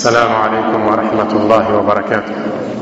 السلام عليكم ورحمة الله وبركاته.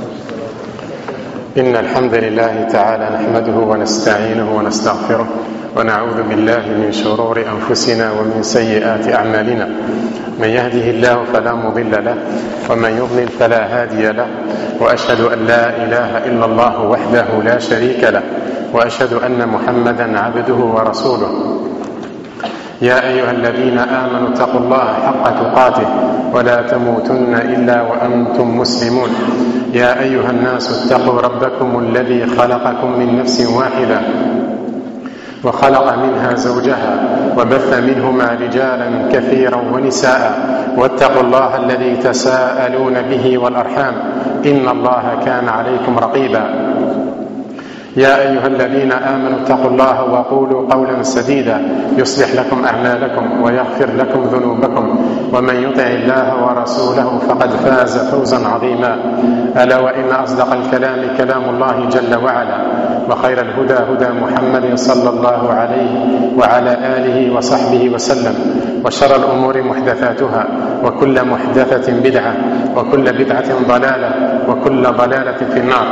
إن الحمد لله تعالى نحمده ونستعينه ونستغفره ونعوذ بالله من شرور أنفسنا ومن سيئات أعمالنا. من يهده الله فلا مضل له ومن يضلل فلا هادي له، وأشهد أن لا إله إلا الله وحده لا شريك له، وأشهد أن محمدا عبده ورسوله. يا أيها الذين آمنوا اتقوا الله حق تقاته ولا تموتن إلا وأنتم مسلمون. يا أيها الناس اتقوا ربكم الذي خلقكم من نفس واحدة وخلق منها زوجها وبث منهما رجالا كثيرا ونساء، واتقوا الله الذي تساءلون به والأرحام إن الله كان عليكم رقيبا. يا أيها الذين آمنوا اتقوا الله وقولوا قولا سديدا يصلح لكم أعمالكم ويغفر لكم ذنوبكم، ومن يطع الله ورسوله فقد فاز فوزا عظيما. ألا وإن أصدق الكلام كلام الله جل وعلا، وخير الهدى هدى محمد صلى الله عليه وعلى آله وصحبه وسلم، وشر الأمور محدثاتها، وكل محدثة بدعة، وكل بدعة ضلالة، وكل ضلالة في النار.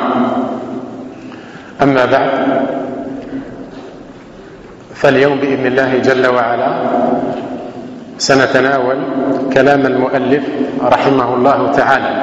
أما بعد، فاليوم بإذن الله جل وعلا سنتناول كلام المؤلف رحمه الله تعالى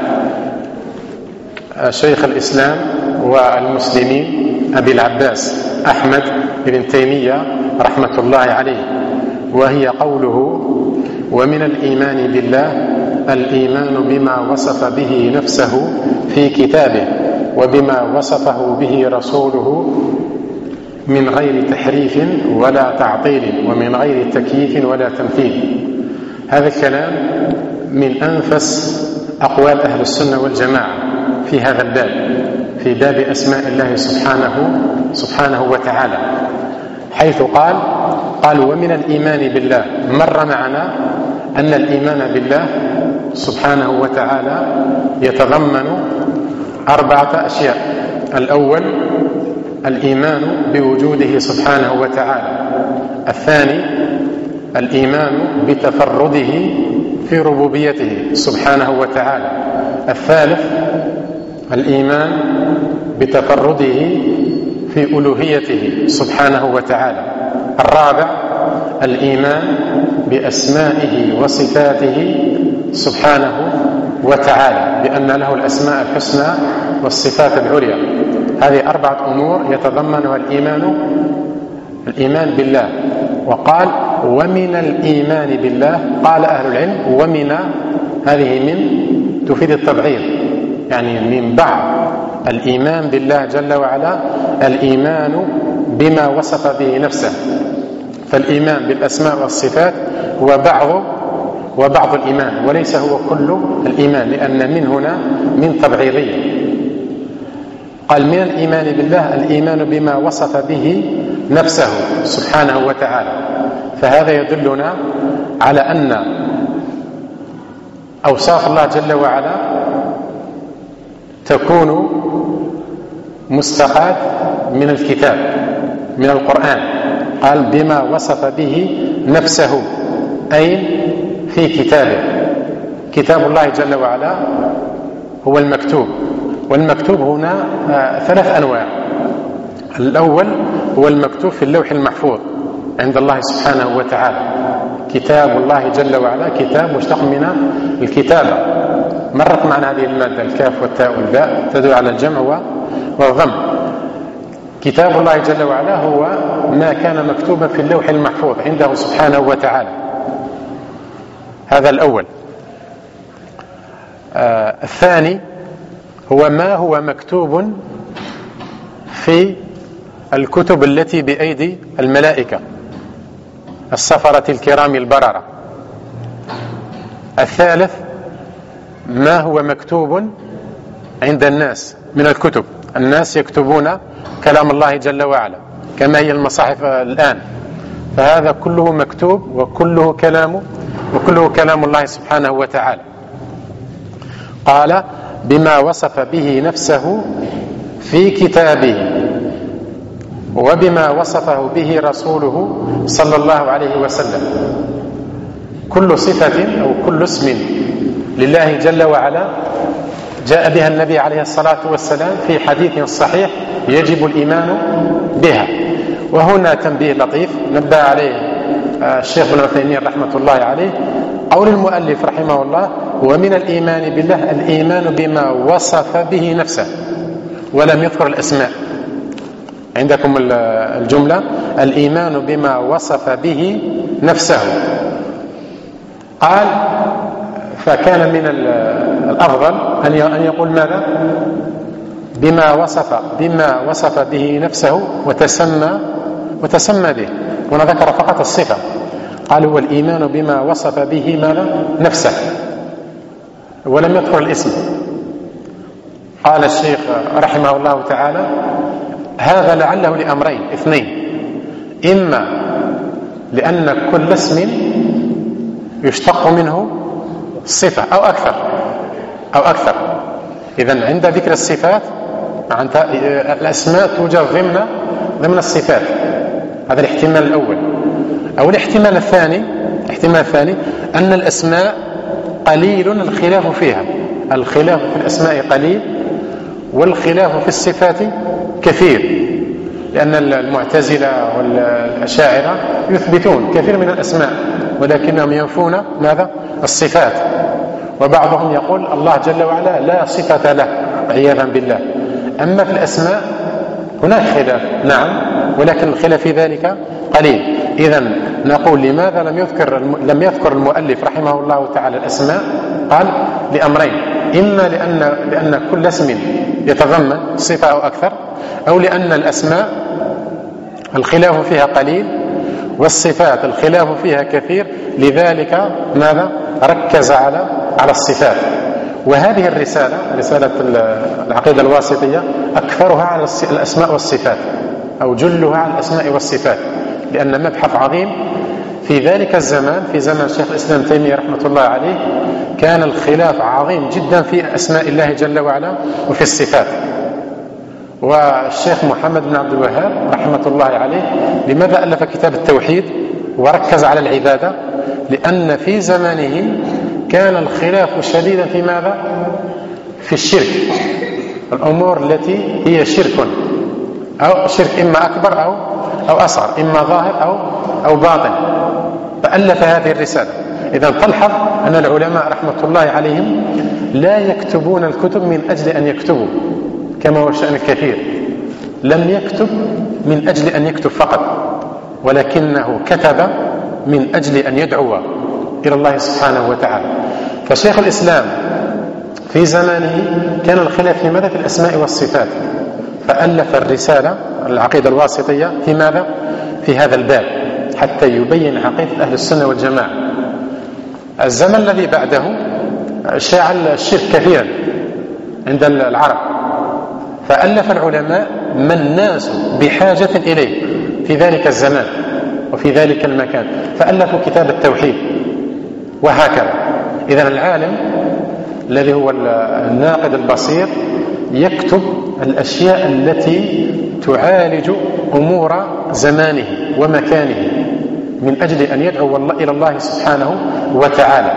شيخ الإسلام والمسلمين أبي العباس أحمد بن تيمية رحمة الله عليه، وهي قوله: ومن الإيمان بالله الإيمان بما وصف به نفسه في كتابه وبما وصفه به رسوله من غير تحريف ولا تعطيل ومن غير تكييف ولا تمثيل. هذا الكلام من أنفس أقوال أهل السنة والجماعة في هذا الباب، في باب أسماء الله سبحانه وتعالى، حيث قال ومن الإيمان بالله. مر معنا أن الإيمان بالله سبحانه وتعالى يتضمن 4 أشياء. الأول الإيمان بوجوده سبحانه وتعالى. الثاني الإيمان بتفرده في ربوبيته سبحانه وتعالى. الثالث الإيمان بتفرده في ألوهيته سبحانه وتعالى. الرابع الإيمان بأسمائه وصفاته سبحانه وتعالى، بأن له الأسماء الحسنى والصفات العليا. هذه 4 أمور يتضمنها الإيمان بالله. وقال ومن الإيمان بالله، قال أهل العلم ومن، هذه من تفيد التبعيض، يعني من بعض الإيمان بالله جل وعلا الإيمان بما وصف به نفسه. فالإيمان بالأسماء والصفات هو بعض الإيمان، وليس هو كل الإيمان، لأن من هنا من تبعيضية. قال من الإيمان بالله الإيمان بما وصف به نفسه سبحانه وتعالى. فهذا يدلنا على أن أوصاف الله جل وعلا تكون مستقاة من الكتاب، من القرآن. قال بما وصف به نفسه، أي في كتابه. كتاب الله جل وعلا هو المكتوب، والمكتوب هنا 3 أنواع. الأول هو المكتوب في اللوح المحفوظ عند الله سبحانه وتعالى. كتاب الله جل وعلا كتاب مشتق من الكتابة. مرت معنا هذه المادة الكاف والتاء والباء تدل على الجمع والضم. كتاب الله جل وعلا هو ما كان مكتوبا في اللوح المحفوظ عنده سبحانه وتعالى. هذا الأول. الثاني هو ما هو مكتوب في الكتب التي بأيدي الملائكة السفرة الكرام البررة. الثالث ما هو مكتوب عند الناس من الكتب. الناس يكتبون كلام الله جل وعلا كما هي المصاحف الآن، فهذا كله مكتوب وكله كلام الله سبحانه وتعالى. قال بما وصف به نفسه في كتابه وبما وصفه به رسوله صلى الله عليه وسلم. كل صفة أو كل اسم لله جل وعلا جاء بها النبي عليه الصلاة والسلام في حديث صحيح يجب الإيمان بها. وهنا تنبيه لطيف نبه عليه الشيخ ابن عثيمين رحمة الله عليه، قول المؤلف رحمه الله: ومن الإيمان بالله الإيمان بما وصف به نفسه، ولم يذكر الأسماء. عندكم الجملة الإيمان بما وصف به نفسه، قال فكان من الأفضل أن يقول ماذا؟ بما وصف به نفسه وتسمى به. ونذكر فقط الصفة، قال هو الإيمان بما وصف به ماذا؟ نفسه، ولم يذكر الاسم. قال الشيخ رحمه الله تعالى: هذا لعله لأمرين اثنين: إما لأن كل اسم يشتق منه صفة أو أكثر. إذن عند ذكر الصفات الأسماء توجد ضمن الصفات. هذا الاحتمال الأول. أو الاحتمال الثاني أن الأسماء قليل الخلاف فيها، الخلاف في الأسماء قليل والخلاف في الصفات كثير، لأن المعتزلة والأشاعرة يثبتون كثير من الأسماء ولكنهم ينفون ماذا؟ الصفات. وبعضهم يقول الله جل وعلا لا صفة له عياذا بالله. أما في الأسماء هناك خلاف، نعم، ولكن الخلاف في ذلك قليل. إذن نقول لماذا لم يذكر المؤلف رحمه الله تعالى الأسماء؟ قال لأمرين: إما لأن كل اسم يتضمن صفة أو أكثر، أو لأن الأسماء الخلاف فيها قليل والصفات الخلاف فيها كثير، لذلك ماذا؟ ركز على الصفات. وهذه رسالة العقيدة الواسطية أكثرها على الأسماء والصفات، أو جلها على الأسماء والصفات، لأن مبحث عظيم في ذلك الزمان، في زمن شيخ الإسلام تيمية رحمة الله عليه، كان الخلاف عظيم جدا في أسماء الله جل وعلا وفي الصفات. والشيخ محمد بن عبد الوهاب رحمة الله عليه لماذا ألف كتاب التوحيد وركز على العبادة؟ لأن في زمانه كان الخلاف شديدا في ماذا؟ في الشرك، الأمور التي هي شرك، أو شرك إما أكبر أو أصغر، إما ظاهر أو باطن، فألف هذه الرسالة. إذا تلحظ أن العلماء رحمة الله عليهم لا يكتبون الكتب من أجل أن يكتبوا كما هو الشأن الكثير، لم يكتب من أجل أن يكتب فقط، ولكنه كتب من أجل أن يدعو إلى الله سبحانه وتعالى. فشيخ الإسلام في زمانه كان الخلاف في ماذا؟ في الأسماء والصفات، فألف الرسالة العقيدة الواسطية في ماذا؟ في هذا الباب، حتى يبين عقيدة أهل السنة والجماعة. الزمن الذي بعده شاع الشرك كثيرا عند العرب، فألف العلماء ما الناس بحاجة إليه في ذلك الزمان وفي ذلك المكان، فألفوا كتاب التوحيد وهكذا. إذن العالم الذي هو الناقد البصير يكتب الأشياء التي تعالج أمور زمانه ومكانه من أجل أن يدعو إلى الله سبحانه وتعالى.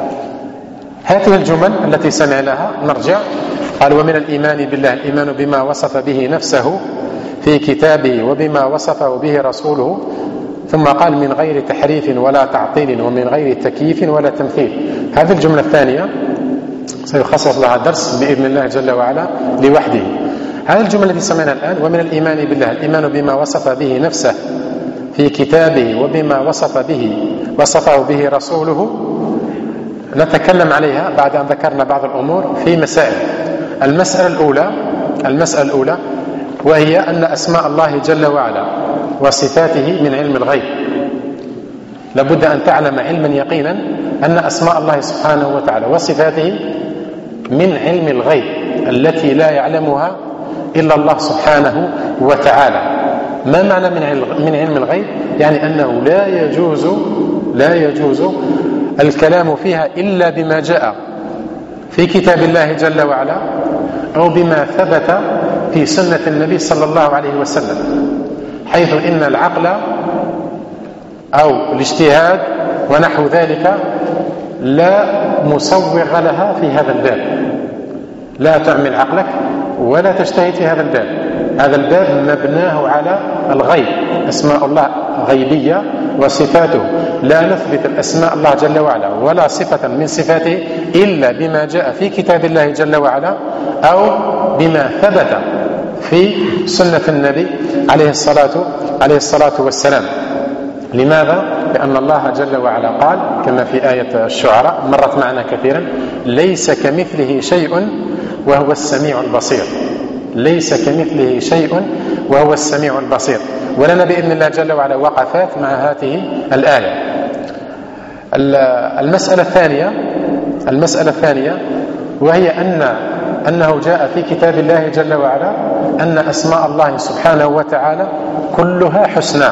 هذه الجمل التي سمعناها نرجع. قال: ومن الإيمان بالله الإيمان بما وصف به نفسه في كتابه وبما وصفه به رسوله، ثم قال: من غير تحريف ولا تعطيل ومن غير تكييف ولا تمثيل. هذه الجملة الثانية سيخصص لها درس بإذن الله جل وعلا لوحده. هذه الجملة التي سمعناها الآن: ومن الإيمان بالله الإيمان بما وصف به نفسه في كتابه وبما وصفه به رسوله، نتكلم عليها بعد أن ذكرنا بعض الأمور في مسائل. المسألة الأولى وهي أن أسماء الله جل وعلا وصفاته من علم الغيب. لابد أن تعلم علما يقينا أن أسماء الله سبحانه وتعالى وصفاته من علم الغيب التي لا يعلمها إلا الله سبحانه وتعالى. ما معنى من علم الغيب؟ يعني أنه لا يجوز الكلام فيها إلا بما جاء في كتاب الله جل وعلا أو بما ثبت في سنة النبي صلى الله عليه وسلم، حيث إن العقل أو الاجتهاد ونحو ذلك لا مسوغ لها في هذا الباب، لا تعمل عقلك ولا تجتهد في هذا الباب. هذا الباب مبناه على الغيب، أسماء الله غيبية وصفاته لا نثبت الأسماء الله جل وعلا ولا صفة من صفاته إلا بما جاء في كتاب الله جل وعلا أو بما ثبت في سنة النبي عليه الصلاة والسلام. لماذا؟ لأن الله جل وعلا قال كما في آية الشعراء مرت معنا كثيرا: ليس كمثله شيء وهو السميع البصير. ليس كمثله شيء وهو السميع البصير. ولنا بإذن الله جل وعلا وقفات مع هذه الآية. المسألة الثانية وهي أنه جاء في كتاب الله جل وعلا أن أسماء الله سبحانه وتعالى كلها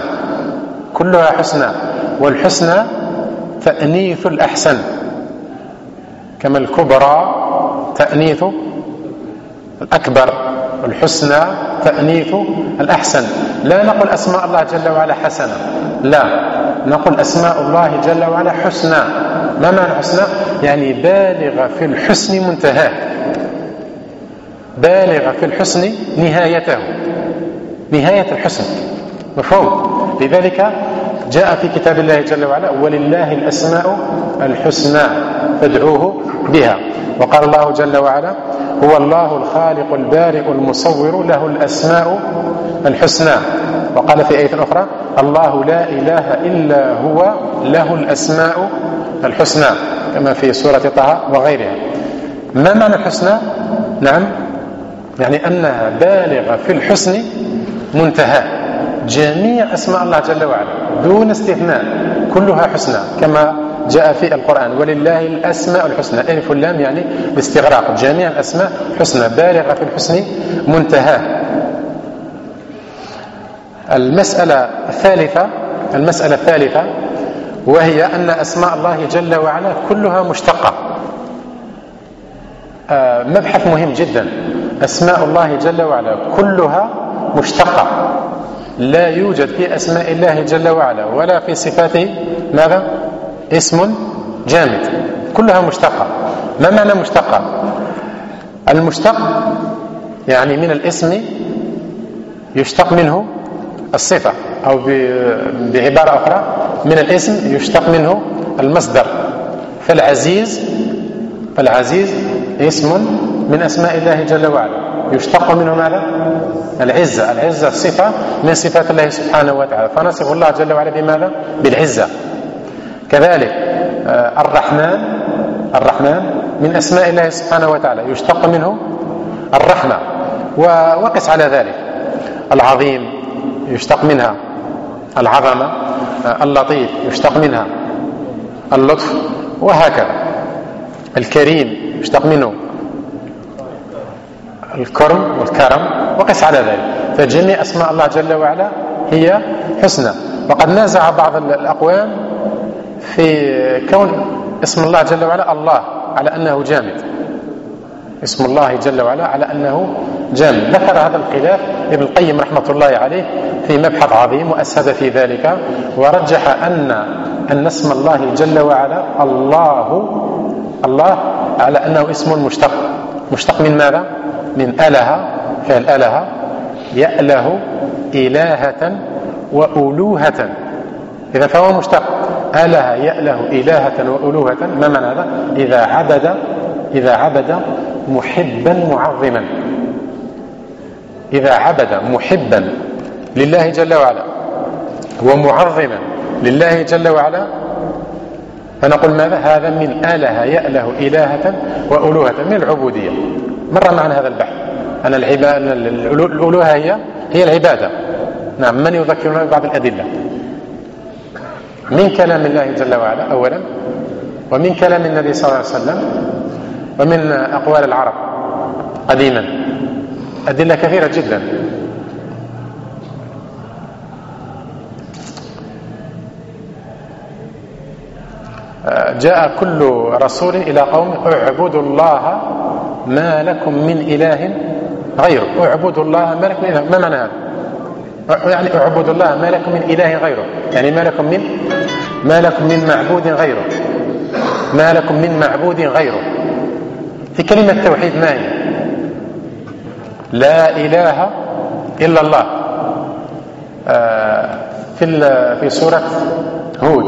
حسنى، والحسنى تأنيث الأحسن، كما الكبرى تأنيث الأكبر، الحسنى تأنيث الأحسن. لا نقول أسماء الله جل وعلا حسنة، لا، نقول أسماء الله جل وعلا حسنى. ما معنى حسنى؟ يعني بالغ في الحسن منتهاه، بالغ في الحسن نهايته، نهاية الحسن، مفهوم؟ لذلك جاء في كتاب الله جل وعلا: ولله الأسماء الحسنى فادعوه بها. وقال الله جل وعلا: هو الله الخالق البارئ المصور له الأسماء الحسنى. وقال في آية أخرى: الله لا إله إلا هو له الأسماء الحسنى، كما في سورة طه وغيرها. ما معنى الحسنى؟ نعم، يعني أنها بالغة في الحسن منتهى. جميع أسماء الله جل وعلا دون استثناء كلها حسنى، كما جاء في القرآن: ولله الأسماء الحسنى. ألف واللام يعني الاستغراق، جميع الأسماء حسنى بالغة في الحسن منتهى. المسألة الثالثة وهي أن أسماء الله جل وعلا كلها مشتقة. مبحث مهم جدا. أسماء الله جل وعلا كلها مشتقة، لا يوجد في أسماء الله جل وعلا ولا في صفاته ماذا؟ اسم جامد، كلها مشتقة. ما معنى مشتقة؟ المشتق يعني من الاسم يشتق منه الصفة، أو بعبارة أخرى من الاسم يشتق منه المصدر. فالعزيز اسم من أسماء الله جل وعلا، يشتق منه ماذا؟ العزة صفة من صفات الله سبحانه وتعالى، فنصف الله جل وعلا بماذا؟ بالعزة. كذلك الرحمن من أسماء الله سبحانه وتعالى، يشتق منه الرحمة، وقس على ذلك. العظيم يشتق منها العظمة، اللطيف يشتق منها اللطف، وهكذا. الكريم يشتق منه الكرم والكرم، وقس على ذلك. فجميع أسماء الله جل وعلا هي حسنى. وقد نازع بعض الأقوام في كون اسم الله جل وعلا الله على أنه جامد، اسم الله جل وعلا على أنه جامد. ذكر هذا الخلاف ابن القيم رحمة الله عليه في مبحث عظيم وأسهد في ذلك، ورجح أن اسم الله جل وعلا الله على أنه اسم مشتق من ماذا؟ من أله، فعل أله، يأله إلهة وألوهة. إذا فهو مشتق. أله يأله إلهة وألوهة. ما معنى هذا؟ إذا عبد محبا معظما، إذا عبد محبا لله جل وعلا ومعظما لله جل وعلا، فنقول ماذا؟ هذا من أله يأله إلهة وألوهة، من العبودية. مر معنا هذا البحث أن الألوهة هي العبادة. نعم. من يذكرنا ببعض الأدلة من كلام الله جل وعلا أولا، ومن كلام النبي صلى الله عليه وسلم، ومن أقوال العرب قديما. أدلة كثيرة جدا. جاء كل رسول إلى قوم: اعبدوا الله ما لكم من إله غيره. اعبدوا الله ما لكم من إله. ما معنى هذا؟ يعني اعبدوا الله ما لكم من إله غيره، يعني ما لكم من معبود غيره. ما لكم من معبود غيره. في كلمة التوحيد ما هي؟ لا إله إلا الله. في سورة هود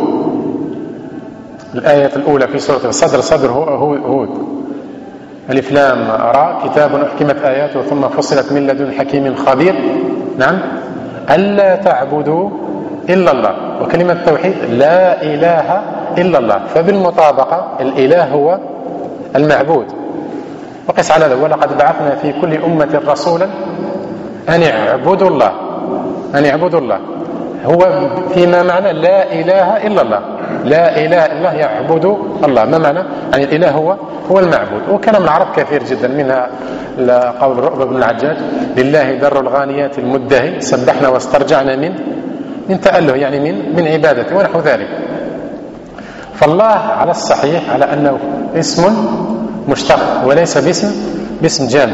الآية الأولى في سورة صدر هود ألف لام را كتاب أحكمت آياته ثم فصلت من لدن حكيم خبير. نعم ألا تعبدوا إلا الله. وكلمة التوحيد لا إله إلا الله، فبالمطابقة الإله هو المعبود. وقس على ذلك ولقد بعثنا في كل أمة رسولا أن يعبدوا الله. هو فيما معنى لا إله إلا الله. لا إله إلا الله يعبد الله. ما معنى؟ يعني الإله هو المعبود. وكلام العرب كثير جدا، منها قول الرؤبة بن العجاج لله در الغانيات المدهي سبحنا واسترجعنا من تأله، يعني من عبادته ونحو ذلك. فالله على الصحيح على أنه اسم مشتق وليس باسم جامد.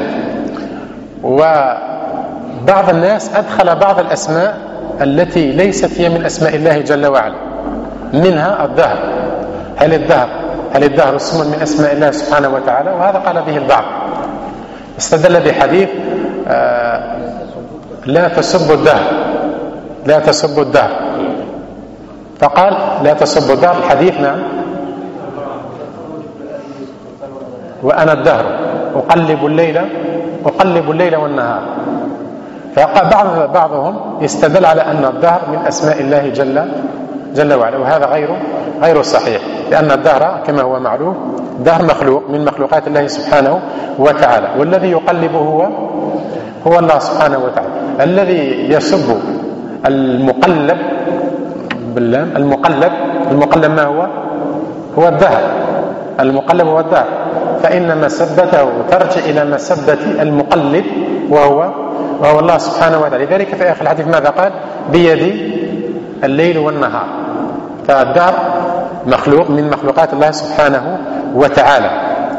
وبعض الناس أدخل بعض الأسماء التي ليست هي من أسماء الله جل وعلا، منها الدهر. هل الدهر اسم من أسماء الله سبحانه وتعالى؟ وهذا قال به البعض، استدل بحديث لا تسبوا الدهر، فقال لا تسبوا الدهر. الحديث نعم وأنا الدهر أقلب الليل والنهار. فقال بعضهم يستدل على أن الدهر من أسماء الله جل وعلا، وهذا غير صحيح، لأن الدهر كما هو معروف دهر مخلوق من مخلوقات الله سبحانه وتعالى، والذي يقلبه هو الله سبحانه وتعالى. الذي يسب المقلب بالله المقلب ما هو الدهر. المقلب هو الدهر، فإن مسبته ترجع إلى مسبة المقلب وهو الله سبحانه وتعالى. لذلك في آخر الحديث ماذا قال؟ بيدي الليل والنهار. فالدهر مخلوق من مخلوقات الله سبحانه وتعالى،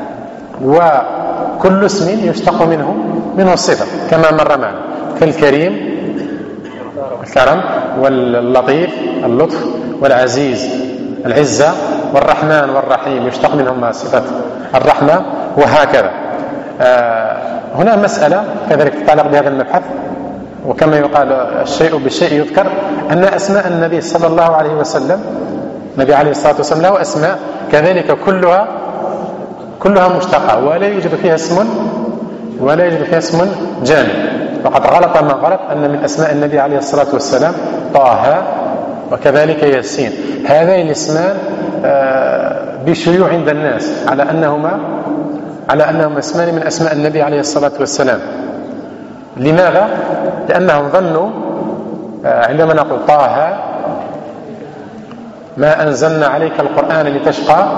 وكل اسم يشتق منه الصفة كما مر معنا، كالكريم الكرم، واللطيف اللطف، والعزيز العزة، والرحمن والرحيم يشتق منهما صفة الرحمة، وهكذا. هنا مسألة كذلك تتعلق بهذا المبحث، وكما يقال الشيء بالشيء يذكر، أن أسماء النبي صلى الله عليه وسلم، النبي عليه الصلاة والسلام له أسماء كذلك كلها مشتقة ولا يوجد فيها اسم جامد. وقد غلط من غلط أن من أسماء النبي عليه الصلاة والسلام طه وكذلك ياسين. هذين الاسمان بشيوع عند الناس على أنهما اسمان من أسماء النبي عليه الصلاة والسلام. لماذا؟ لأنهم ظنوا عندما نقول طه ما أنزلنا عليك القرآن لتشقى،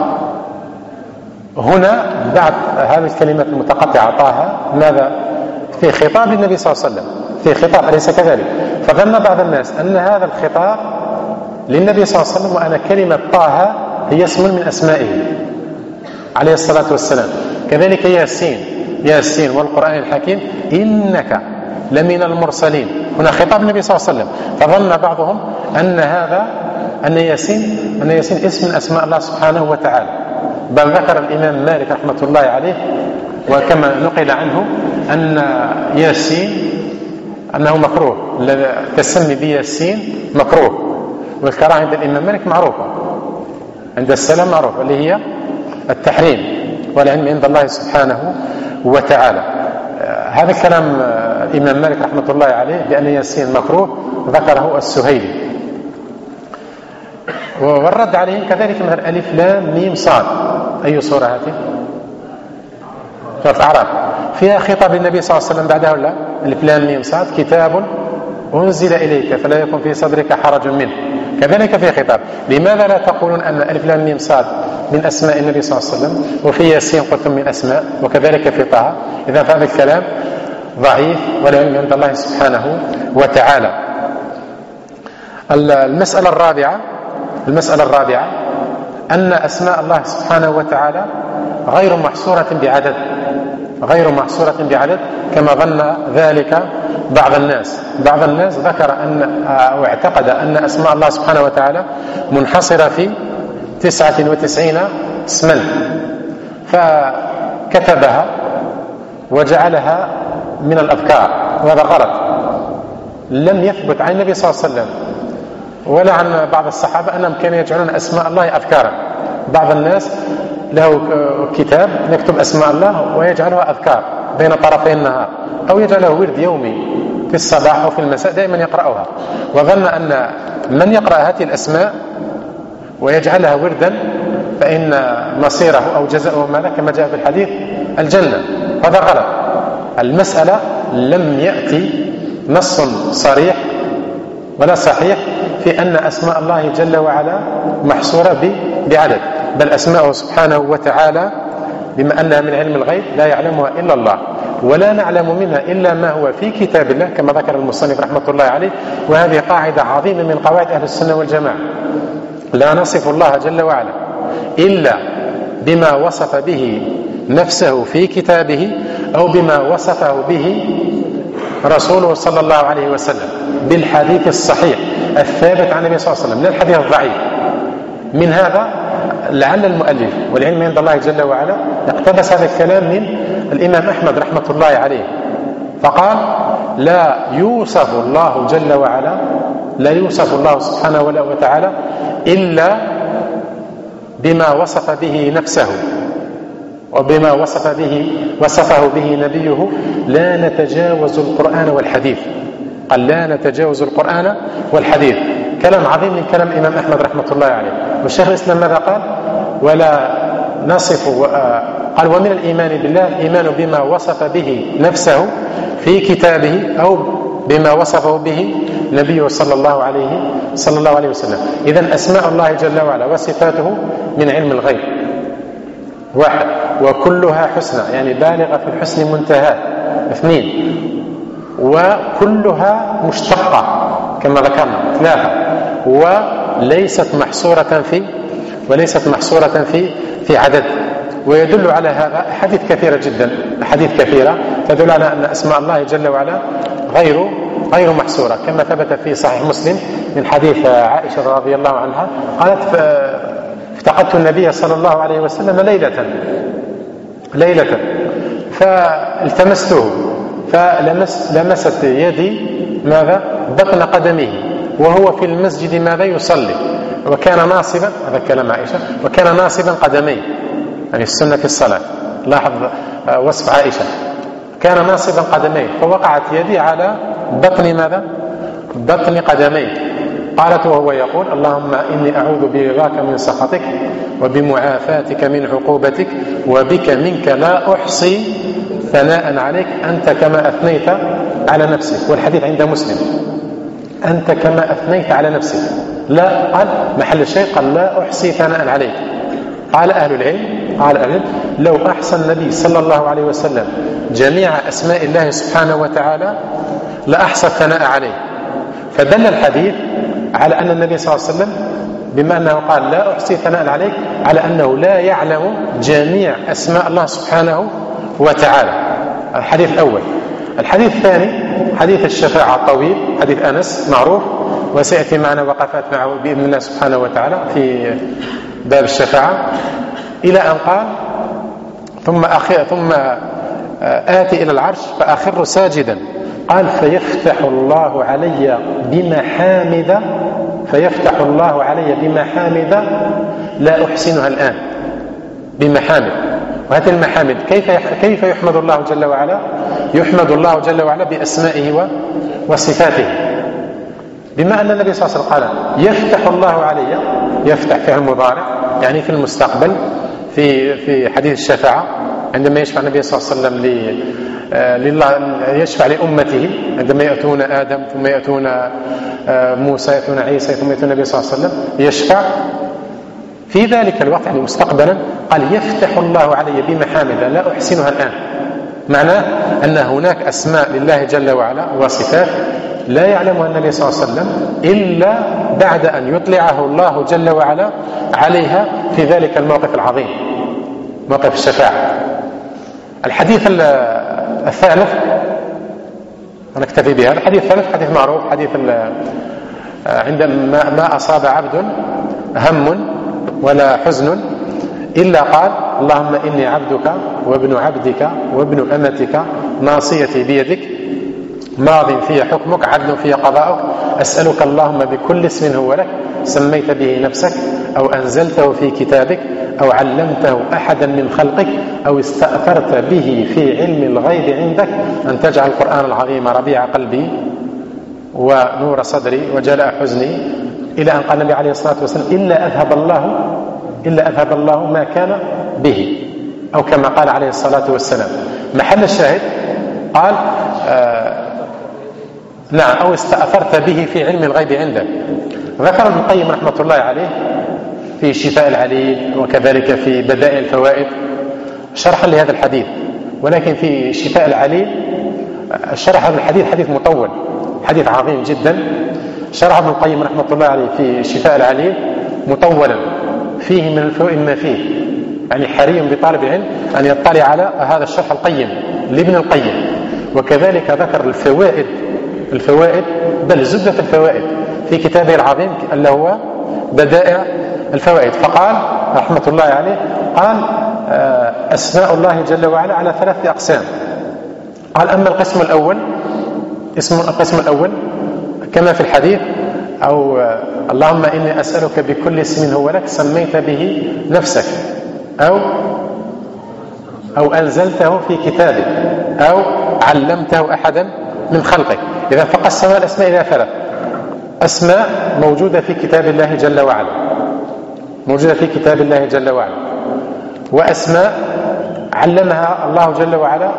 هنا بعد هذه الكلمات المتقطعة طه ماذا؟ في خطاب النبي صلى الله عليه وسلم، في خطاب، أليس كذلك؟ فظن بعض الناس أن هذا الخطاب للنبي صلى الله عليه وسلم، وأن كلمة طه هي اسم من أسمائه عليه الصلاة والسلام. كذلك ياسين والقرآن الحكيم إنك لمن المرسلين، هنا خطاب النبي صلى الله عليه وسلم. فظن بعضهم أن ياسين اسم من أسماء الله سبحانه وتعالى، بل ذكر الإمام مالك رحمة الله عليه وكما نقل عنه أن ياسين أنه مكروه، التسمي بياسين مكروه، والكراهة عند الإمام مالك معروفة، عند السلام معروفة، اللي هي التحريم، والعلم عند الله سبحانه وتعالى. هذا كلام الإمام مالك رحمة الله عليه بأن ياسين مكروه ذكره السهيلي. والرد عليهم كذلك من ألف لام ميم صاد. أي سورة هذه؟ سورة الأعراف، فيها خطاب النبي صلى الله عليه وسلم بعدها ولا؟ ألف لام ميم صاد كتاب أنزل إليك فلا يكن في صدرك حرج منه، كذلك في خطاب. لماذا لا تقولون أن ألف لام ميم صاد من أسماء النبي صلى الله عليه وسلم، وفي ياسين قلتم من أسماء، وكذلك في طه؟ إذا فهذا الكلام ضعيف والعلم عند الله سبحانه وتعالى. المسألة الرابعة أن أسماء الله سبحانه وتعالى غير محصورة بعدد كما ظن ذلك بعض الناس ذكر أو اعتقد أن أسماء الله سبحانه وتعالى منحصرة في 99 اسما، فكتبها وجعلها من الأذكار، وهذا غلط. لم يثبت عن النبي صلى الله عليه وسلم ولا عن بعض الصحابة أنهم كانوا يجعلون أسماء الله أذكارا. بعض الناس له كتاب يكتب أسماء الله ويجعلها أذكار بين طرفي النهار، أو يجعله ورد يومي في الصباح أو في المساء دائما يقرأها، وظن أن من يقرأ هذه الأسماء ويجعلها وردا فإن مصيره أو جزاؤه ماذا كما جاء في الحديث الجنة. هذا غلط. المسألة لم يأتي نص صريح ولا صحيح في أن أسماء الله جل وعلا محصورة بعدد، بل أسماءه سبحانه وتعالى بما أنها من علم الغيب لا يعلمها إلا الله، ولا نعلم منها إلا ما هو في كتاب الله كما ذكر المصنف رحمة الله عليه. وهذه قاعدة عظيمة من قواعد أهل السنة والجماعة: لا نصف الله جل وعلا إلا بما وصف به نفسه في كتابه أو بما وصفه به رسوله صلى الله عليه وسلم بالحديث الصحيح الثابت عن النبي صلى الله عليه وسلم، لا الحديث الضعيف. من هذا لعل المؤلف والعلم عند الله جل وعلا اقتبس هذا الكلام من الإمام أحمد رحمة الله عليه، فقال: لا يوصف الله جل وعلا، لا يوصف الله سبحانه وتعالى إلا بما وصف به نفسه وبما وصفه به نبيه، لا نتجاوز القرآن والحديث. قال: لا نتجاوز القرآن والحديث. كلام عظيم من كلام الإمام أحمد رحمة الله عليه. والشيخ الإسلام ماذا قال؟ ولا نصف، قال: ومن الإيمان بالله الإيمان بما وصف به نفسه في كتابه أو بما وصفه به نبيه صلى الله عليه وسلم. إذن أسماء الله جل وعلا وصفاته من علم الغيب. واحد، وكلها حسنى، يعني بالغة في الحسن منتهى. اثنين، وكلها مشتقة كما ذكرنا. ثلاثة، وليست محصورة في عدد. ويدل على هذا أحاديث كثيرة جدا، أحاديث كثيرة تدل على أن أسماء الله جل وعلا غير محصورة، كما ثبت في صحيح مسلم من حديث عائشة رضي الله عنها قالت: افتقدت النبي صلى الله عليه وسلم ليلة فالتمسته فلمست يدي ماذا؟ بطن قدمه وهو في المسجد ماذا يصلي، وكان ناصبا، هذا كلام عائشة، وكان ناصبا قدميه، يعني السنة في الصلاة. لاحظ وصف عائشة، كان ناصبا قدميه، فوقعت يدي على بطن ماذا؟ بطن قدميه. قالت وهو يقول: اللهم إني أعوذ برضاك من سخطك وبمعافاتك من عقوبتك وبك منك لا أحصي ثناء عليك أنت كما أثنيت على نفسك. والحديث عند مسلم: أنت كما أثنيت على نفسك. لا قال محل الشيء، قال: لا أحصي ثناء عليك. قال أهل العلم: لو أحسن النبي صلى الله عليه وسلم جميع أسماء الله سبحانه وتعالى لأحصى الثناء عليه. فدل الحديث على أن النبي صلى الله عليه وسلم بما أنه قال: لا أحصي ثناء عليك، على أنه لا يعلم جميع أسماء الله سبحانه وتعالى. الحديث الأول. الحديث الثاني حديث الشفاعة الطويل، حديث أنس معروف، وسيأتي معنا وقفات معه بإذن الله سبحانه وتعالى في باب الشفاعة، إلى أن قال: ثم آتي إلى العرش فأخر ساجدا. قال: فيفتح الله علي بمحامد لا أحسنها الآن. بمحامد. وهذه المحامد كيف يحمد الله جل وعلا؟ يحمد الله جل وعلا بأسمائه وصفاته. بما أن النبي صلى الله عليه وسلم قال: يفتح الله علي، يفتح فعل مضارع يعني في المستقبل، في حديث الشفاعة عندما يشفع النبي صلى الله عليه وسلم لله، يشفع لأمته عندما يأتون آدم ثم يأتون موسى يأتون عيسى ثم يأتون النبي صلى الله عليه وسلم، يشفع في ذلك الوقت يعني مستقبلا. قال: يفتح الله علي بمحامد لا أحسنها الآن. معناه أن هناك أسماء لله جل وعلا وصفات لا يعلمها النبي صلى الله عليه وسلم إلا بعد أن يطلعه الله جل وعلا عليها في ذلك الموقف العظيم، موقف الشفاعة. الحديث الثالث ونكتفي بهذا. الحديث الثالث حديث معروف، حديث عندما ما أصاب عبد هم ولا حزن إلا قال اللهم إني عبدك وابن عبدك وابن أمتك ناصيتي بيدك ماض في حكمك عدل في قضاؤك أسألك اللهم بكل اسم هو لك سميت به نفسك أو أنزلته في كتابك أو علمته أحدا من خلقك أو استأثرت به في علم الغيب عندك أن تجعل القرآن العظيم ربيع قلبي ونور صدري وجلاء حزني، إلى أن قال النبي عليه الصلاة والسلام إلا أذهب الله ما كان به، أو كما قال عليه الصلاة والسلام. محل الشاهد قال نعم أو استأثرت به في علم الغيب عندك. ذكر ابن القيم رحمة الله عليه في شفاء العليل وكذلك في بدائع الفوائد شرحا لهذا الحديث، ولكن في شفاء العليل شرح هذا الحديث حديث مطول، حديث عظيم جدا، شرح ابن القيم رحمة الله عليه في شفاء العليل مطولا فيه من الفوائد ما فيه، يعني حري بطالب العلم أن يطلع على هذا الشرح القيم لابن القيم. وكذلك ذكر الفوائد بل زبدة الفوائد في كتابه العظيم اللي هو بدائع الفوائد. فقال رحمة الله عليه قال أسماء الله جل وعلا على 3 أقسام. قال أما القسم الأول كما في الحديث أو اللهم إني أسألك بكل اسم هو لك سميت به نفسك أو أنزلته في كتابك أو علمته أحدا من خلقك. إذا فقسم الأسماء إلى 3 أسماء موجودة في كتاب الله جل وعلا، وأسماء علمها الله جل وعلا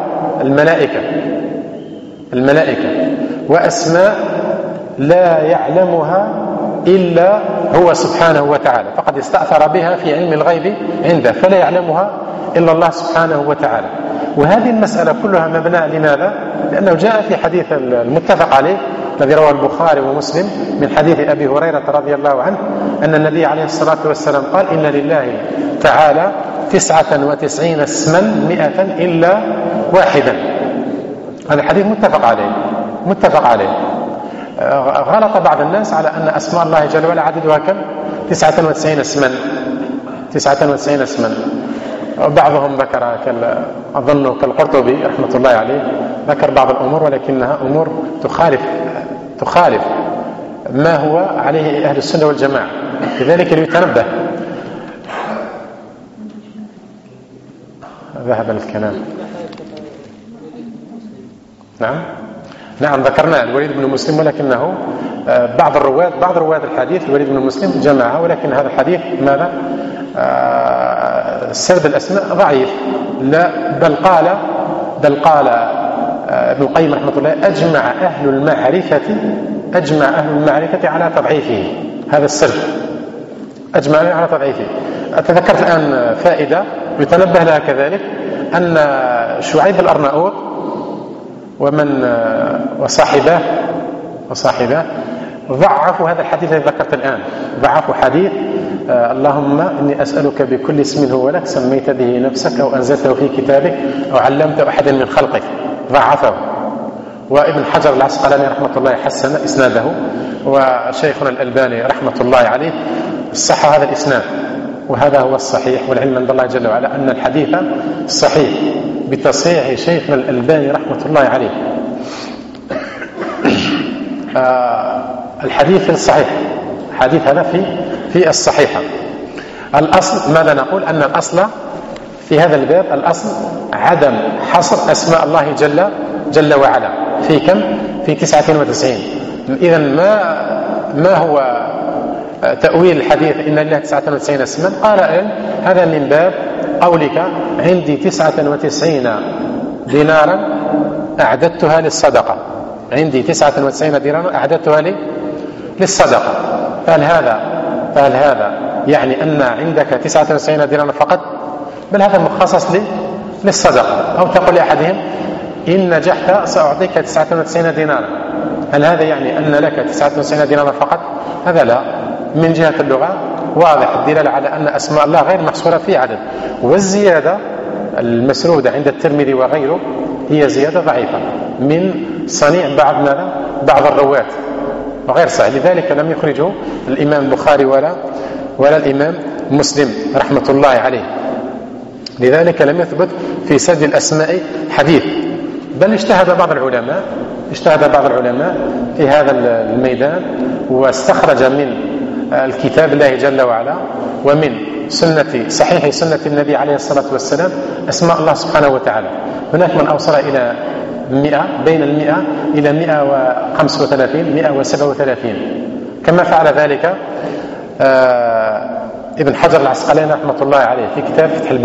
الملائكة، وأسماء لا يعلمها إلا هو سبحانه وتعالى، فقد استأثر بها في علم الغيب عنده فلا يعلمها إلا الله سبحانه وتعالى. وهذه المسألة كلها مبناء لماذا؟ لأنه جاء في حديث المتفق عليه الذي رواه البخاري ومسلم من حديث أبي هريرة رضي الله عنه أن النبي عليه الصلاة والسلام قال إن لله تعالى 99 اسما 100 إلا واحدا. هذا الحديث متفق عليه. غلط بعض الناس على أن أسماء الله جل وعلا عددها كم؟ 99 اسما. بعضهم ذكر أظن كالقرطبي رحمة الله عليه ذكر بعض الأمور ولكنها أمور تخالف ما هو عليه أهل السنة والجماعة، لذلك ليتنبه. ذهب الكلام. نعم ذكرنا الوليد بن مسلم، ولكنه بعض رواة الحديث الوليد بن مسلم جمعه، ولكن هذا الحديث ماذا؟ سرد الأسماء ضعيف. لا بل قال ابن القيم رحمة الله أجمع أهل المعرفة على تضعيفه. هذا السرد أجمع على تضعيفه. تذكرت الآن فائدة يتنبه لها كذلك، أن شعيب الأرناؤوط وصاحبه ضعفوا هذا الحديث الذي ذكرت الآن، ضعفوا حديث اللهم إني أسألك بكل اسم هو لك سميت به نفسك أو أنزلته في كتابك أو علمته أحدا من خلقك، ضعفه. وابن حجر العسقلاني رحمة الله حسن إسناده، وشيخنا الألباني رحمة الله عليه صح هذا الإسناد، وهذا هو الصحيح. والعلم عند الله جل وعلا أن الحديث صحيح بتصحيح شيخنا الألباني رحمة الله عليه. الحديث الصحيح، حديث هذا في الصحيحة. الأصل ماذا نقول؟ أن الأصل في هذا الباب الأصل عدم حصر أسماء الله جل وعلا في كم؟ في 99. إذا ما هو تأويل الحديث إن لله 99 اسما؟ قال هذا من باب قولك عندي 99 دينارا أعددتها للصدقة، عندي 99 دينارا أعددتها للصدقة. فهل هذا يعني أن عندك 99 دينارا فقط؟ بل هذا مخصص للصدقة. أو تقول لأحدهم إن نجحت سأعطيك 99 دينارا، هل هذا يعني أن لك 99 دينارا فقط؟ هذا لا. من جهة اللغة واضح الدلالة على أن أسماء الله غير محصورة في عدد، والزيادة المسرودة عند الترمذي وغيره هي زيادة ضعيفة من صنيع بعض الرواة وغير صحيح، لذلك لم يخرجه الإمام البخاري ولا الإمام مسلم رحمة الله عليه. لذلك لم يثبت في سرد الأسماء حديث، بل اجتهد بعض العلماء في هذا الميدان، واستخرج من الكتاب الله جل وعلا ومن صحيح سنة النبي عليه الصلاة والسلام أسماء الله سبحانه وتعالى. هناك من أوصل إلى 100، بين 100 إلى 135 137، كما فعل ذلك ابن حجر العسقلاني رحمة الله عليه في كتاب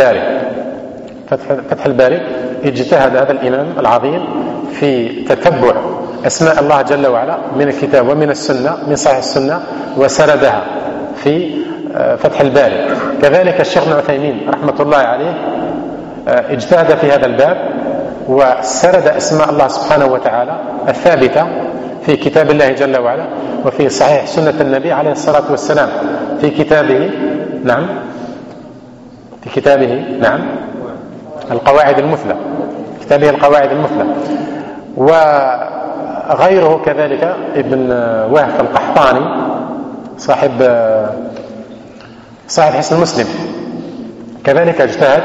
فتح الباري. اجتهد هذا الإمام العظيم في تتبع أسماء الله جل وعلا من الكتاب ومن السنة، من صحيح السنة، وسردها في فتح الباري. كذلك الشيخ ابن عثيمين رحمة الله عليه اجتهد في هذا الباب وسرد أسماء الله سبحانه وتعالى الثابتة في كتاب الله جل وعلا وفي صحيح سنة النبي عليه الصلاة والسلام في كتابه القواعد المثلى، كتابه القواعد المثلى. وغيره كذلك ابن وهب القحطاني صاحب حسن مسلم كذلك اجتهد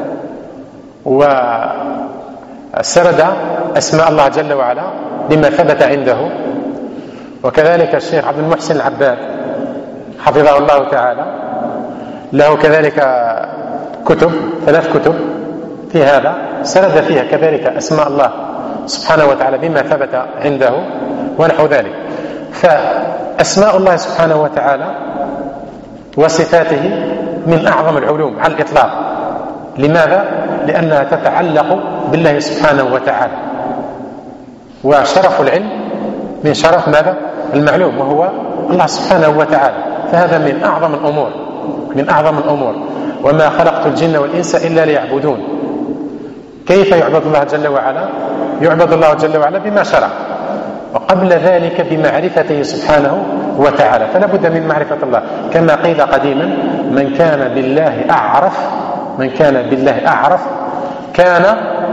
وسرد أسماء الله جل وعلا بما ثبت عنده. وكذلك الشيخ عبد المحسن العباد حفظه الله تعالى له كذلك ثلاث كتب في هذا، سرد فيها كذلك أسماء الله سبحانه وتعالى بما ثبت عنده ونحو ذلك. فأسماء الله سبحانه وتعالى وصفاته من أعظم العلوم على الإطلاق. لماذا؟ لأنها تتعلق بالله سبحانه وتعالى، وشرف العلم من شرف ماذا؟ المعلوم، وهو الله سبحانه وتعالى. فهذا من أعظم الأمور. وما خلقت الجن والإنس إلا ليعبدون. كيف يعبد الله جل وعلا؟ يعبد الله جل وعلا بما شرع، وقبل ذلك بمعرفته سبحانه وتعالى. فلا بد من معرفة الله، كما قيل قديما: من كان بالله أعرف كان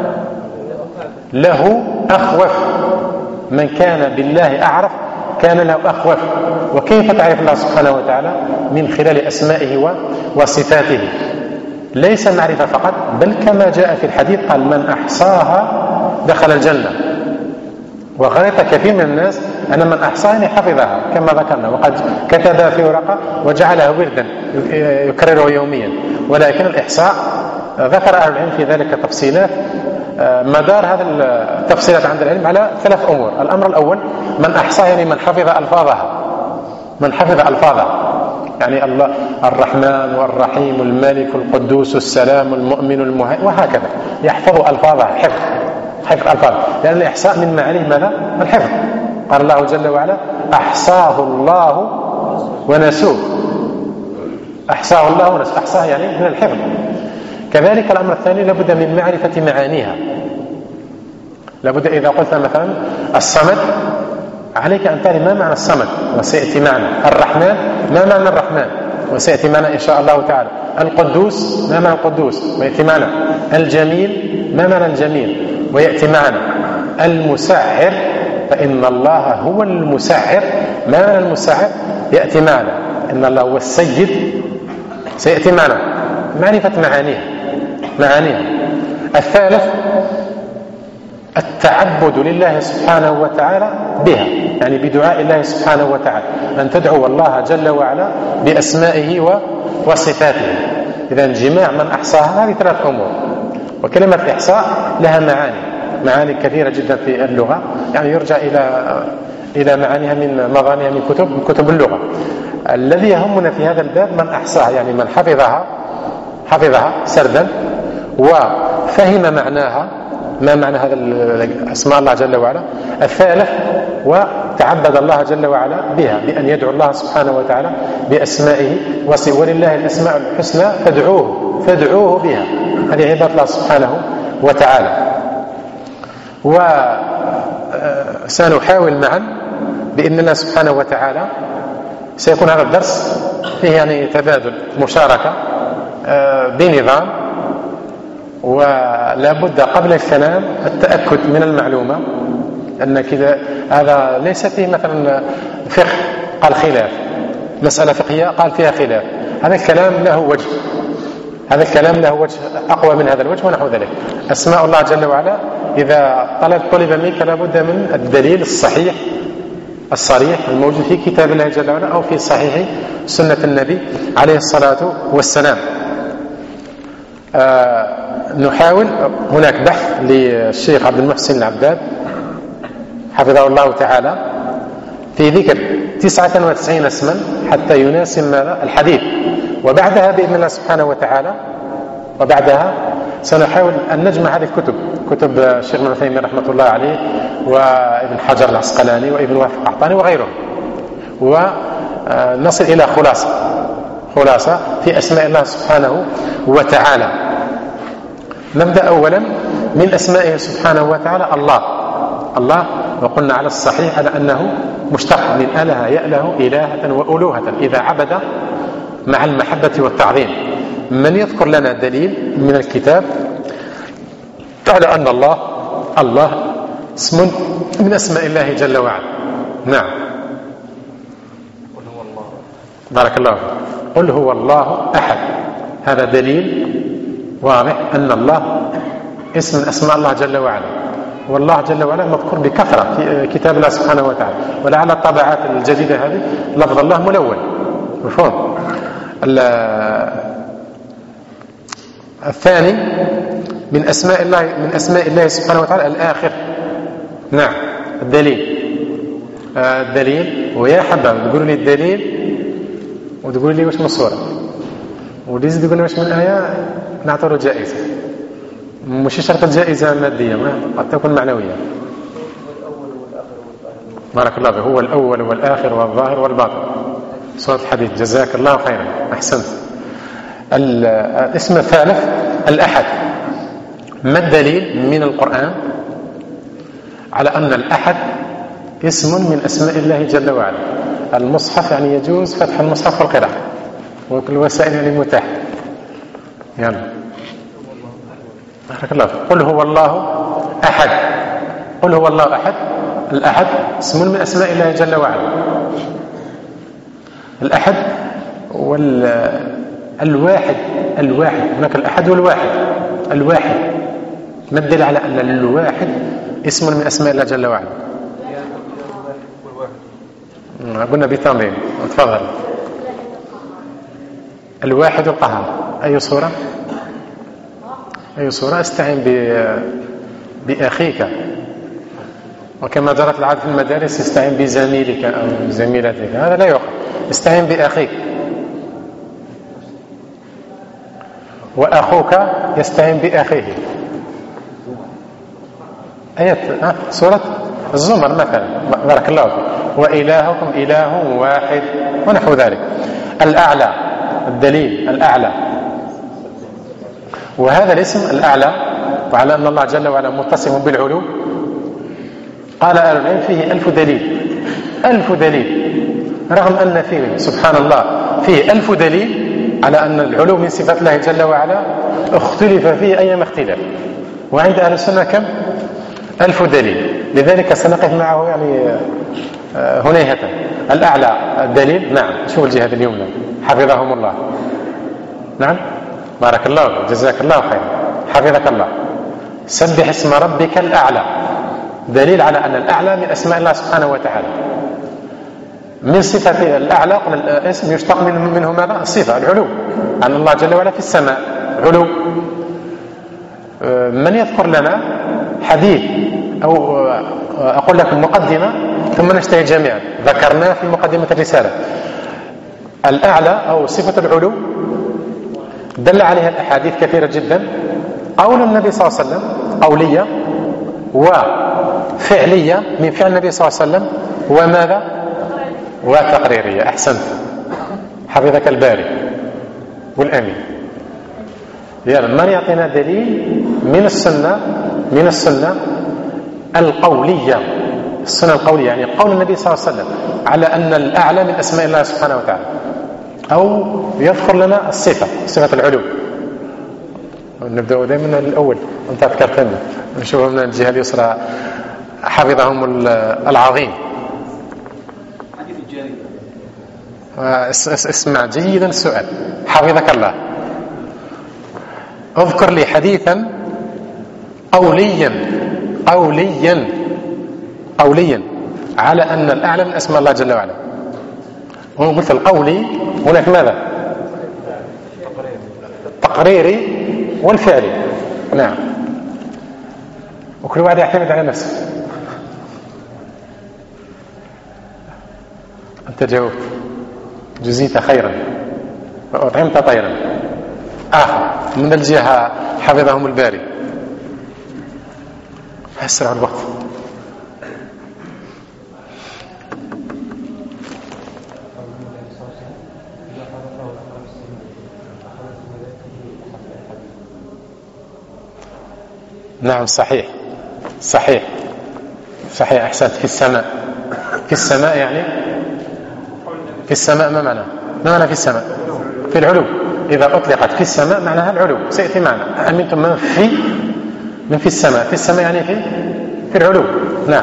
له أخوف. من كان بالله أعرف كان له أخوف. وكيف تعرف الله سبحانه وتعالى؟ من خلال أسمائه وصفاته، ليس معرفة فقط، بل كما جاء في الحديث قال: من أحصاها دخل الجنة. وغلط كثير من الناس أن من أحصاها حفظها كما ذكرنا، وقد كتبها في ورقة وجعلها وردا يكرره يوميا. ولكن الإحصاء ذكر أهل العلم في ذلك تفصيلات. مدار هذا التفصيلات عند العلم على 3 أمور. الأمر الأول: من أحصاها يعني من حفظ ألفاظها، يعني الله الرحمن والرحيم الملك القدوس السلام المؤمن المهيمن، وهكذا يحفظ ألفاظها، حفظ ألفاظ، لأن الإحصاء من معانيه ماذا؟ الحفظ. قال الله جل وعلا: أحصاه الله ونسوه. أحصاه الله ونسوه، أحصاه يعني من الحفظ. كذلك الأمر الثاني: لابد من معرفة معانيها. لابد إذا قلت مثلا الصمد، عليك أن تعرف ما معنى الصمد وسيأتي معنا. الرحمن، ما معنى الرحمن وسيأتي معنا إن شاء الله تعالى. القدوس، ما معنى القدوس ويأتي معنا. الجميل، ما معنى الجميل ويأتي معنا. المسعر، فإن الله هو المسعر، ما معنى المسعر يأتي معنا. إن الله هو السيد، سيأتي معنا. معرفة معانيها. الثالث: التعبد لله سبحانه وتعالى بها، يعني بدعاء الله سبحانه وتعالى، أن تدعو الله جل وعلا بأسمائه وصفاته. إذا جماع من أحصاها هذه 3 أمور. وكلمة إحصاء لها معاني كثيرة جدا في اللغة، يعني يرجع إلى معانيها من مغانيها من كتب اللغة. الذي يهمنا في هذا الباب من أحصاها، يعني من حفظها سردا وفهم معناها، ما معنى هذا أسماء الله جل وعلا. الثالث: وتعبد الله جل وعلا بها، بأن يدعو الله سبحانه وتعالى بأسمائه ولله الأسماء الحسنى فادعوه بها. هذه عبادة الله سبحانه وتعالى. وسنحاول معا بإذن الله سبحانه وتعالى. سيكون هذا الدرس فيه يعني تبادل، مشاركة بنظام، ولا بد قبل الكلام التأكد من المعلومة أن كذا هذا ليس فيه مثلا فقه قال خلاف، مسألة فقهية قال فيها خلاف. هذا الكلام له وجه، هذا الكلام له وجه أقوى من هذا الوجه ونحو ذلك. أسماء الله جل وعلا إذا طلب منك لابد من الدليل الصحيح الصريح الموجود في كتاب الله جل وعلا أو في صحيح سنة النبي عليه الصلاة والسلام. نحاول. هناك بحث للشيخ عبد المحسن العباد حفظه الله تعالى في ذكر 99 اسما حتى يناسب ماذا الحديث. وبعدها بإذن الله سبحانه وتعالى وبعدها سنحاول أن نجمع هذه الكتب، كتب الشيخ ابن عثيمين رحمة الله عليه وابن حجر العسقلاني وابن وافق القحطاني وغيرهم، ونصل إلى خلاصة في أسماء الله سبحانه وتعالى. نبدأ أولا من أسمائه سبحانه وتعالى الله، وقلنا على الصحيح على أنه مشتق من أله يأله إلهة وألوهة إذا عبد مع المحبة والتعظيم. من يذكر لنا دليل من الكتاب على أن الله اسم من أسماء الله جل وعلا؟ نعم. بارك الله فيك. قل هو الله أحد، هذا دليل واضح أن الله اسم من أسماء الله جل وعلا، والله جل وعلا مذكور بكثرة في كتاب الله سبحانه وتعالى، ولعل الطبعات الجديدة هذه لفظ الله ملون. مفهوم؟ الثاني من أسماء الله سبحانه وتعالى الآخر. نعم. الدليل ويا حباب تقولوا لي الدليل وتقولوا لي واش من صورة وليز تقولوا واش من آية نعطوا جائزة. مش شرط الجائزة مادية، قد تكون معنوية. بارك الله فيك. هو الأول والآخر والظاهر والباطن، سورة الحديث. جزاك الله خيرا، أحسنت. الاسم الثالث الأحد. ما الدليل من القرآن على أن الأحد اسم من أسماء الله جل وعلا؟ المصحف يعني يجوز فتح المصحف والقراءة وكل الوسائل يعني متاحة. يلا بارك الله فيك. قل هو الله أحد. قل هو الله أحد. الأحد اسم من أسماء الله جل وعلا. الأحد والواحد. هناك الأحد والواحد. الواحد ما الدليل على أن الواحد اسم من أسماء الله جل وعلا؟ قلنا بتمرين. تفضل. الواحد القهار. أي صورة؟ استعين بأخيك، وكما جرت العادة في المدارس استعين بزميلك أو زميلتك، هذا لا يقع. استعين بأخيك. وأخوك يستعين بأخيه. آيات سورة الزمر مثلا. بارك الله فيك. وإلهكم إله واحد ونحو ذلك. الأعلى. الدليل الأعلى، وهذا الاسم الأعلى وعلى أن الله جل وعلا متصف بالعلو قال أهل العلم فيه 1000 دليل. 1000 دليل، رغم أن فيه سبحان الله فيه 1000 دليل على أن العلو من صفات الله جل وعلا، اختلف فيه أيما اختلاف. وعند أهل السنة كم؟ 1000 دليل. لذلك سنقف معه يعني هنيهة. الأعلى الدليل. نعم. شوف الجهة اليمنى حفظهم الله. نعم. بارك الله فيك. جزاك الله خير، حفظك الله. سبح اسم ربك الأعلى. دليل على أن الأعلى من أسماء الله سبحانه وتعالى. من صفة الأعلى قلنا الاسم يشتق منه ماذا؟ الصفة العلو، أن الله جل وعلا في السماء علو. من يذكر لنا حديث أو أقول لكم مقدمة ثم نشتهي جميعا ذكرناه في مقدمة الرسالة. الأعلى أو صفة العلو دل عليها الأحاديث كثيرة جدا. قول النبي صلى الله عليه وسلم قولية وفعلية من فعل النبي صلى الله عليه وسلم، وماذا؟ وتقريرية. أحسنت، حفظك الباري والأمين. يعني من يعطينا دليل من السنة القولية. السنة القولية يعني قول النبي صلى الله عليه وسلم على أن الأعلى من أسماء الله سبحانه وتعالى، أو يذكر لنا صفة العلو. نبدأ دائما الأول، أنت ذكرتني نشوفه من الجهة اليسرى حفظهم العظيم. اسمع جيدا السؤال، حفظك الله. اذكر لي حديثا أوليا على أن الأعلى من أسماء الله جل وعلا. وقلت القولي هناك ماذا؟ التقريري والفعلي. نعم. وكل واحد يعتمد على نفسه. أنت جاوبت، جزيت خيرا وأطعمت طيرا. آخر من الجهة حفظهم الباري. أسرع الوقت. نعم صحيح أحسنت. في السماء يعني في السماء ما معنى في السماء؟ في العلو. إذا أطلقت في السماء معناها العلو. سيأتي معنا أمنتم من في السماء. في السماء يعني في العلو. نعم.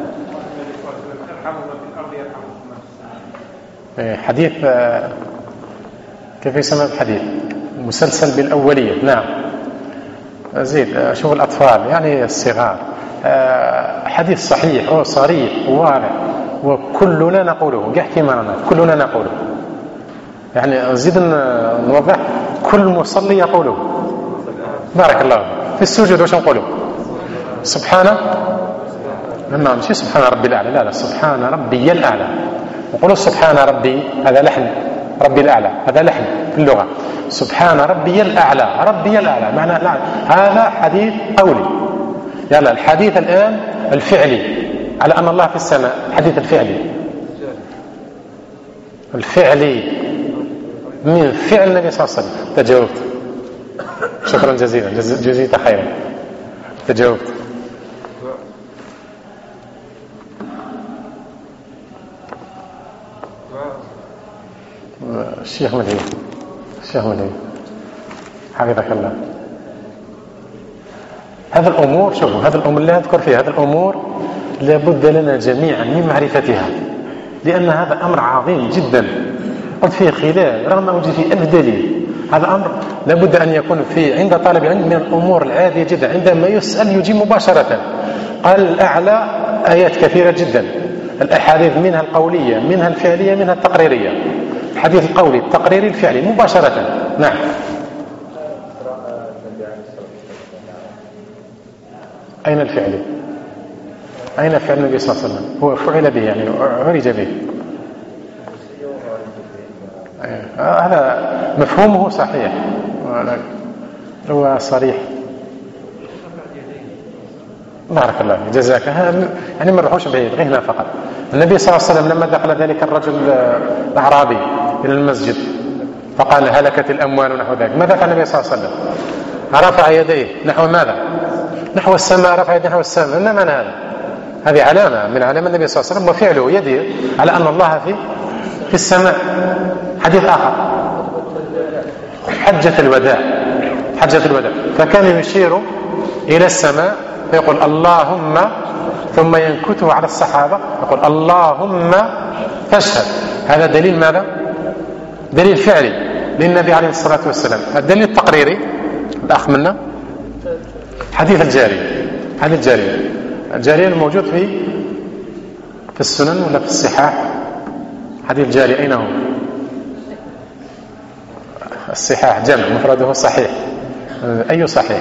حديث كيف يسمى الحديث؟ مسلسل بالأولية. نعم. زيد شوف الأطفال يعني الصغار. حديث صحيح وصريح وواضح وكلنا نقوله. قحكي معنا كلنا نقوله. يعني زيد نوضح كل مصلي يقوله. بارك الله. في السجود واش نقوله؟ سبحان ماشي سبحان ربي الأعلى. لا سبحان ربي الأعلى. نقولوا سبحان ربي هذا لحن ربي الأعلى هذا لحن في اللغة. سبحان ربي الأعلى معنى لا. هذا حديث قولي. يلا الحديث الآن الفعلي على أن الله في السماء. الحديث الفعلي من فعل النبي صلى الله عليه وسلم. تجاوبت. شكرا جزيلا جزيت خيرا. تجاوبت. الشيخ مدعي حفظك الله. هذا الأمور شوفوا هذا الأمور اللي أذكر فيها هذا الأمور لابد لنا جميعا من معرفتها لأن هذا أمر عظيم جدا. قد فيه خلاف رغم وجود فيه ألف دليل. هذا أمر لابد أن يكون عند طالب العلم من الأمور العادية جدا. عندما يسأل يجيب مباشرة. قال الأعلى آيات كثيرة جدا. الأحاديث منها القولية منها الفعلية منها التقريرية. الحديث القولي التقريري الفعلي مباشرة. نعم. أين الفعلي؟ أين فعل النبي صلى الله عليه وسلم؟ هو فعل به يعني عرج به. هذا مفهومه صحيح هو صريح. بارك الله جزاك. يعني ما نروحوش بعيد غير هنا فقط. النبي صلى الله عليه وسلم لما دخل ذلك الرجل الأعرابي إلى المسجد فقال هلكت الأموال ونحو ذلك. ماذا فعل النبي صلى الله عليه وسلم؟ رفع يديه نحو ماذا؟ نحو السماء. رفع يديه نحو السماء. ما معنى هذا؟ هذه علامة من علامة النبي صلى الله عليه وسلم وفعله يده على أن الله في السماء. حديث آخر حجة الوداع فكان يشير إلى السماء فيقول اللهم ثم ينكته على الصحابة يقول اللهم فاشهد. هذا دليل ماذا؟ دليل فعلي للنبي عليه الصلاة والسلام. الدليل التقريري الأخ منا حديث الجارية الموجود في السنن ولا في الصحاح. حديث الجارية أين هو؟ الصحاح جمع مفرده صحيح. أي صحيح؟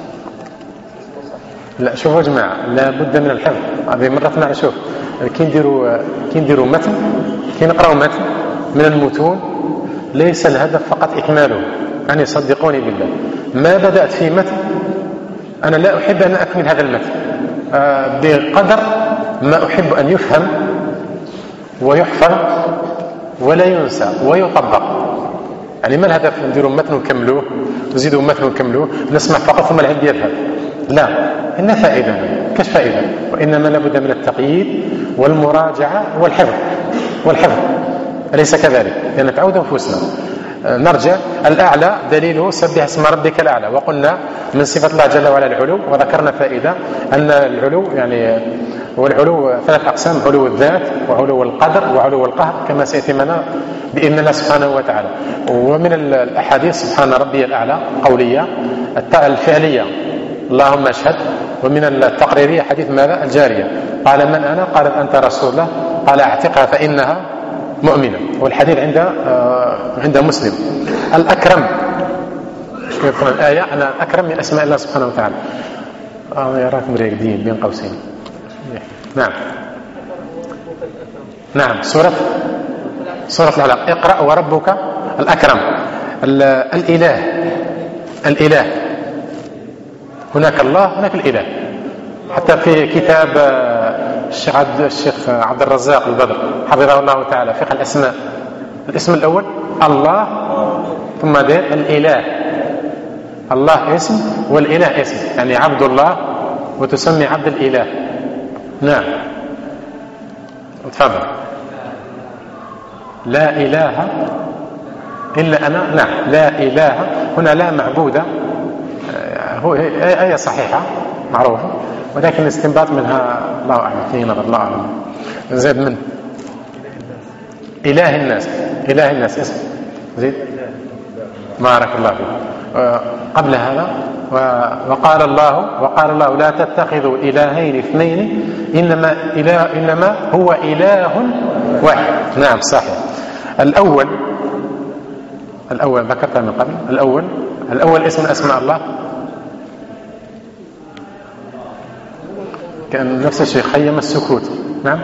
لا شوفوا يا جماعة لا بد من الحفظ. هذه مرة معنا شوف كي نديروا متن كي نقرأوا متن من المتون ليس الهدف فقط إكماله. يعني صدقوني بالله ما بدأت في متن أنا لا أحب أن أكمل هذا المتن بقدر ما أحب أن يفهم ويحفظ ولا ينسى ويطبق. يعني ما الهدف نديروا متن ونكملوه نزيدوا متن ونكملوه نسمع فقط ثم العلم يذهب. لا إن فائدة كش فائدة. وإنما لابد من التقييد والمراجعة والحفظ أليس كذلك؟ لأن تعود أنفسنا نرجع. الأعلى دليله سبح اسم ربك الأعلى، وقلنا من صفة الله جل وعلا العلو، وذكرنا فائدة أن العلو يعني والعلو 3 أقسام: علو الذات وعلو القدر وعلو القهر، كما سيأتي معنا بإذن الله سبحانه وتعالى. ومن الأحاديث سبحان ربي الأعلى قولية الفعلية اللهم اشهد، ومن التقريرية حديث ماذا؟ الجارية. قال من أنا؟ قالت أنت رسول الله. قال اعتقها فإنها مؤمنة. والحديث عند مسلم. الأكرم يذكر الآية أن الأكرم من أسماء الله سبحانه وتعالى. يراكم راقدين بين قوسين. نعم سورة العلق. اقرأ وربك الأكرم. الإله هناك الله، هناك الإله. حتى في كتاب الشيخ عبد الرزاق البدر حفظه الله تعالى فقه الأسماء، الاسم الأول الله، ثم الإله. الله اسم والإله اسم، يعني عبد الله وتسمي عبد الإله. نعم تفضل. لا إله إلا أنا. نعم لا إله هنا لا معبودة، هو آية صحيحة معروفة، ولكن الاستنباط منها الله أعلم، فيه نظر الله أعلم. زيد من إله الناس اسم زيد بارك الله فيك. قبل هذا وقال الله لا تتخذوا إلهين اثنين إنما هو إله واحد. نعم صحيح. الأول ذكرتها من قبل. الأول اسم أسماء الله كان نفس الشيء، خيم السكوت. نعم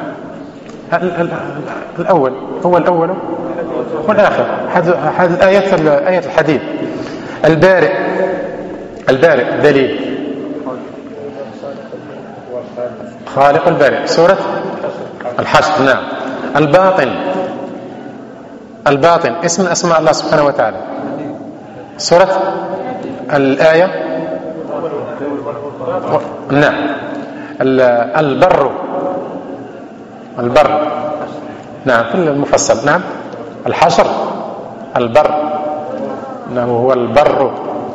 الأول هو الأول والآخر. هذه آية الحديث. البارئ دليل خالق البارئ سورة الحشر. نعم الباطن اسم أسماء الله سبحانه وتعالى سورة الآية. نعم البر نعم في المفصل. نعم الحشر البر. نعم هو البر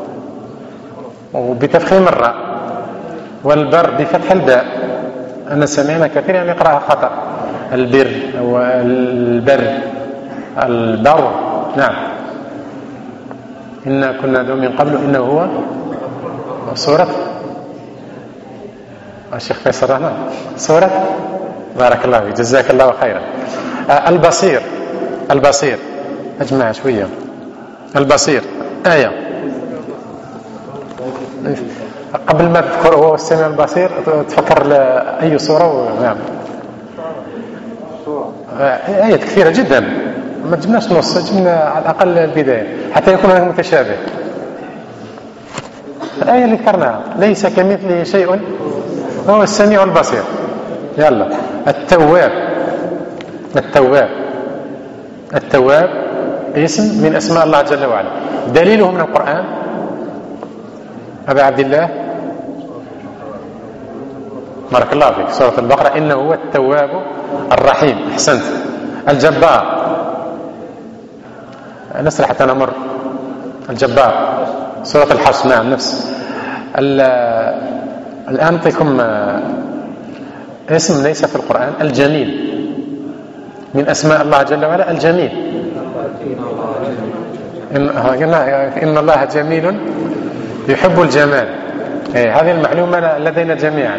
وبتفخيم الراء، والبر بفتح الباء. أنا سمعنا كثير يعني يقرأها خطأ. البر والبر البر. نعم إنا كنا ندعو من قبل إنه هو سورة الشيخ فيصل رحمه سورة بارك الله فيك جزاك الله خيرا. البصير أجمع شوية. البصير آية قبل ما تذكر هو السميع البصير تفكر أي سورة. نعم آيات كثيرة جدا، ما جبناش نص، جبنا على الأقل البداية حتى يكون هناك متشابه. الآية اللي ذكرناها ليس كمثله شيء هو السميع البصير. يلا التواب اسم من أسماء الله جل وعلا، دليله من القرآن. أبا عبد الله بارك الله فيك سورة البقرة إنه هو التواب الرحيم. أحسنت. الجبار نسرح حتى نمر. الجبار سورة الحشر. نعم نفس. الآن أعطيكم اسم ليس في القرآن. الجميل من أسماء الله جل وعلا. الجميل إن الله جميل يحب الجمال. هذه المعلومة لدينا جميعا.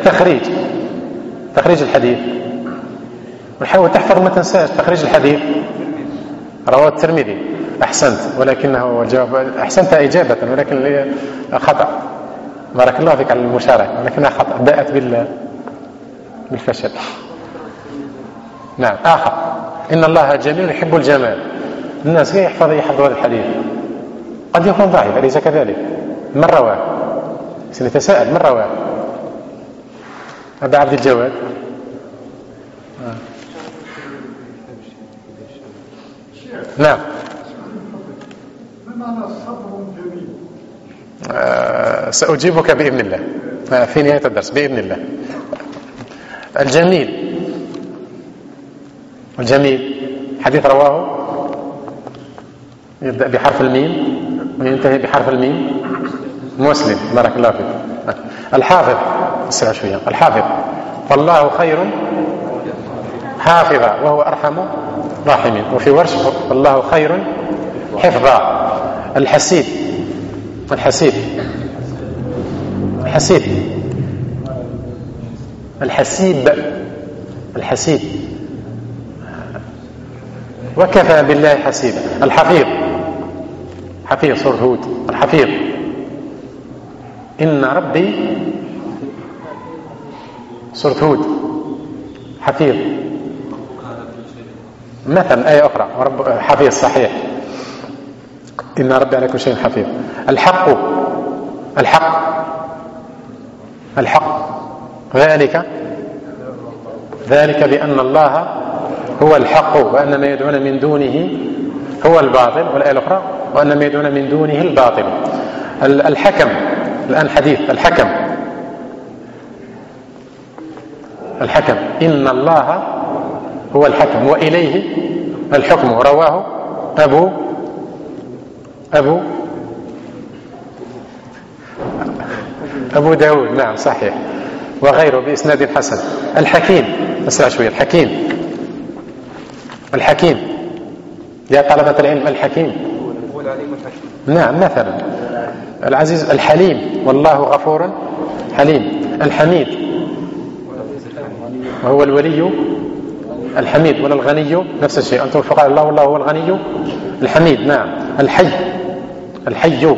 تخريج الحديث، وحاول تحفظ ما تنساش تخريج الحديث. رواه الترمذي. أحسنت، ولكنه جواب أحسنت إجابة ولكن خطأ. بارك الله فيك على المشاركة، ولكنها خطأ باءت بالفشل. نعم آخر إن الله جميل يحب الجمال. الناس يحفظ هذا الحديث قد يكون ضعيف، أليس كذلك؟ من رواه؟ سنتساءل من رواه؟ أبا عبد الجواد. نعم سأجيبك بإذن الله في نهاية الدرس بإذن الله. الجميل حديث رواه يبدأ بحرف الميم وينتهي بحرف الميم. مسلم، بارك الله فيك. الحافظ، اسرع شوية. الحافظ، فالله خير حافظا وهو أرحم راحمين. وفي ورش فالله خير حفظا. الحسيب، الحسيب، الحسيب، الحسيب، الحسيب. وكفى بالله حسيبا. الحفيظ، حفيظ سورة هود. الحفيظ، إن ربي، سورة هود. حفيظ مثلا آية أخرى. رب حفيظ صحيح، إن ربي على كل شيء حفيظ. الحق، الحق، الحق. ذلك بأن الله هو الحق وأن ما يدعون من دونه هو الباطل. والآية الأخرى وأن ما يدعون من دونه الباطل. الحكم، الآن حديث الحكم. الحكم، إن الله هو الحكم وإليه الحكم. رواه أبو داود، نعم صحيح، وغيره بإسناد حسن. الحكيم، أسرع شوية. الحكيم، الحكيم يا طلبة العلم. الحكيم هو العليم الحكيم. نعم مثلا. العزيز، الحليم، والله غفور حليم. الحميد، وهو الولي الحميد. ولا الغني، نفس الشيء، أنتم الفقراء الله والله هو الغني الحميد. نعم. الحي، الحي،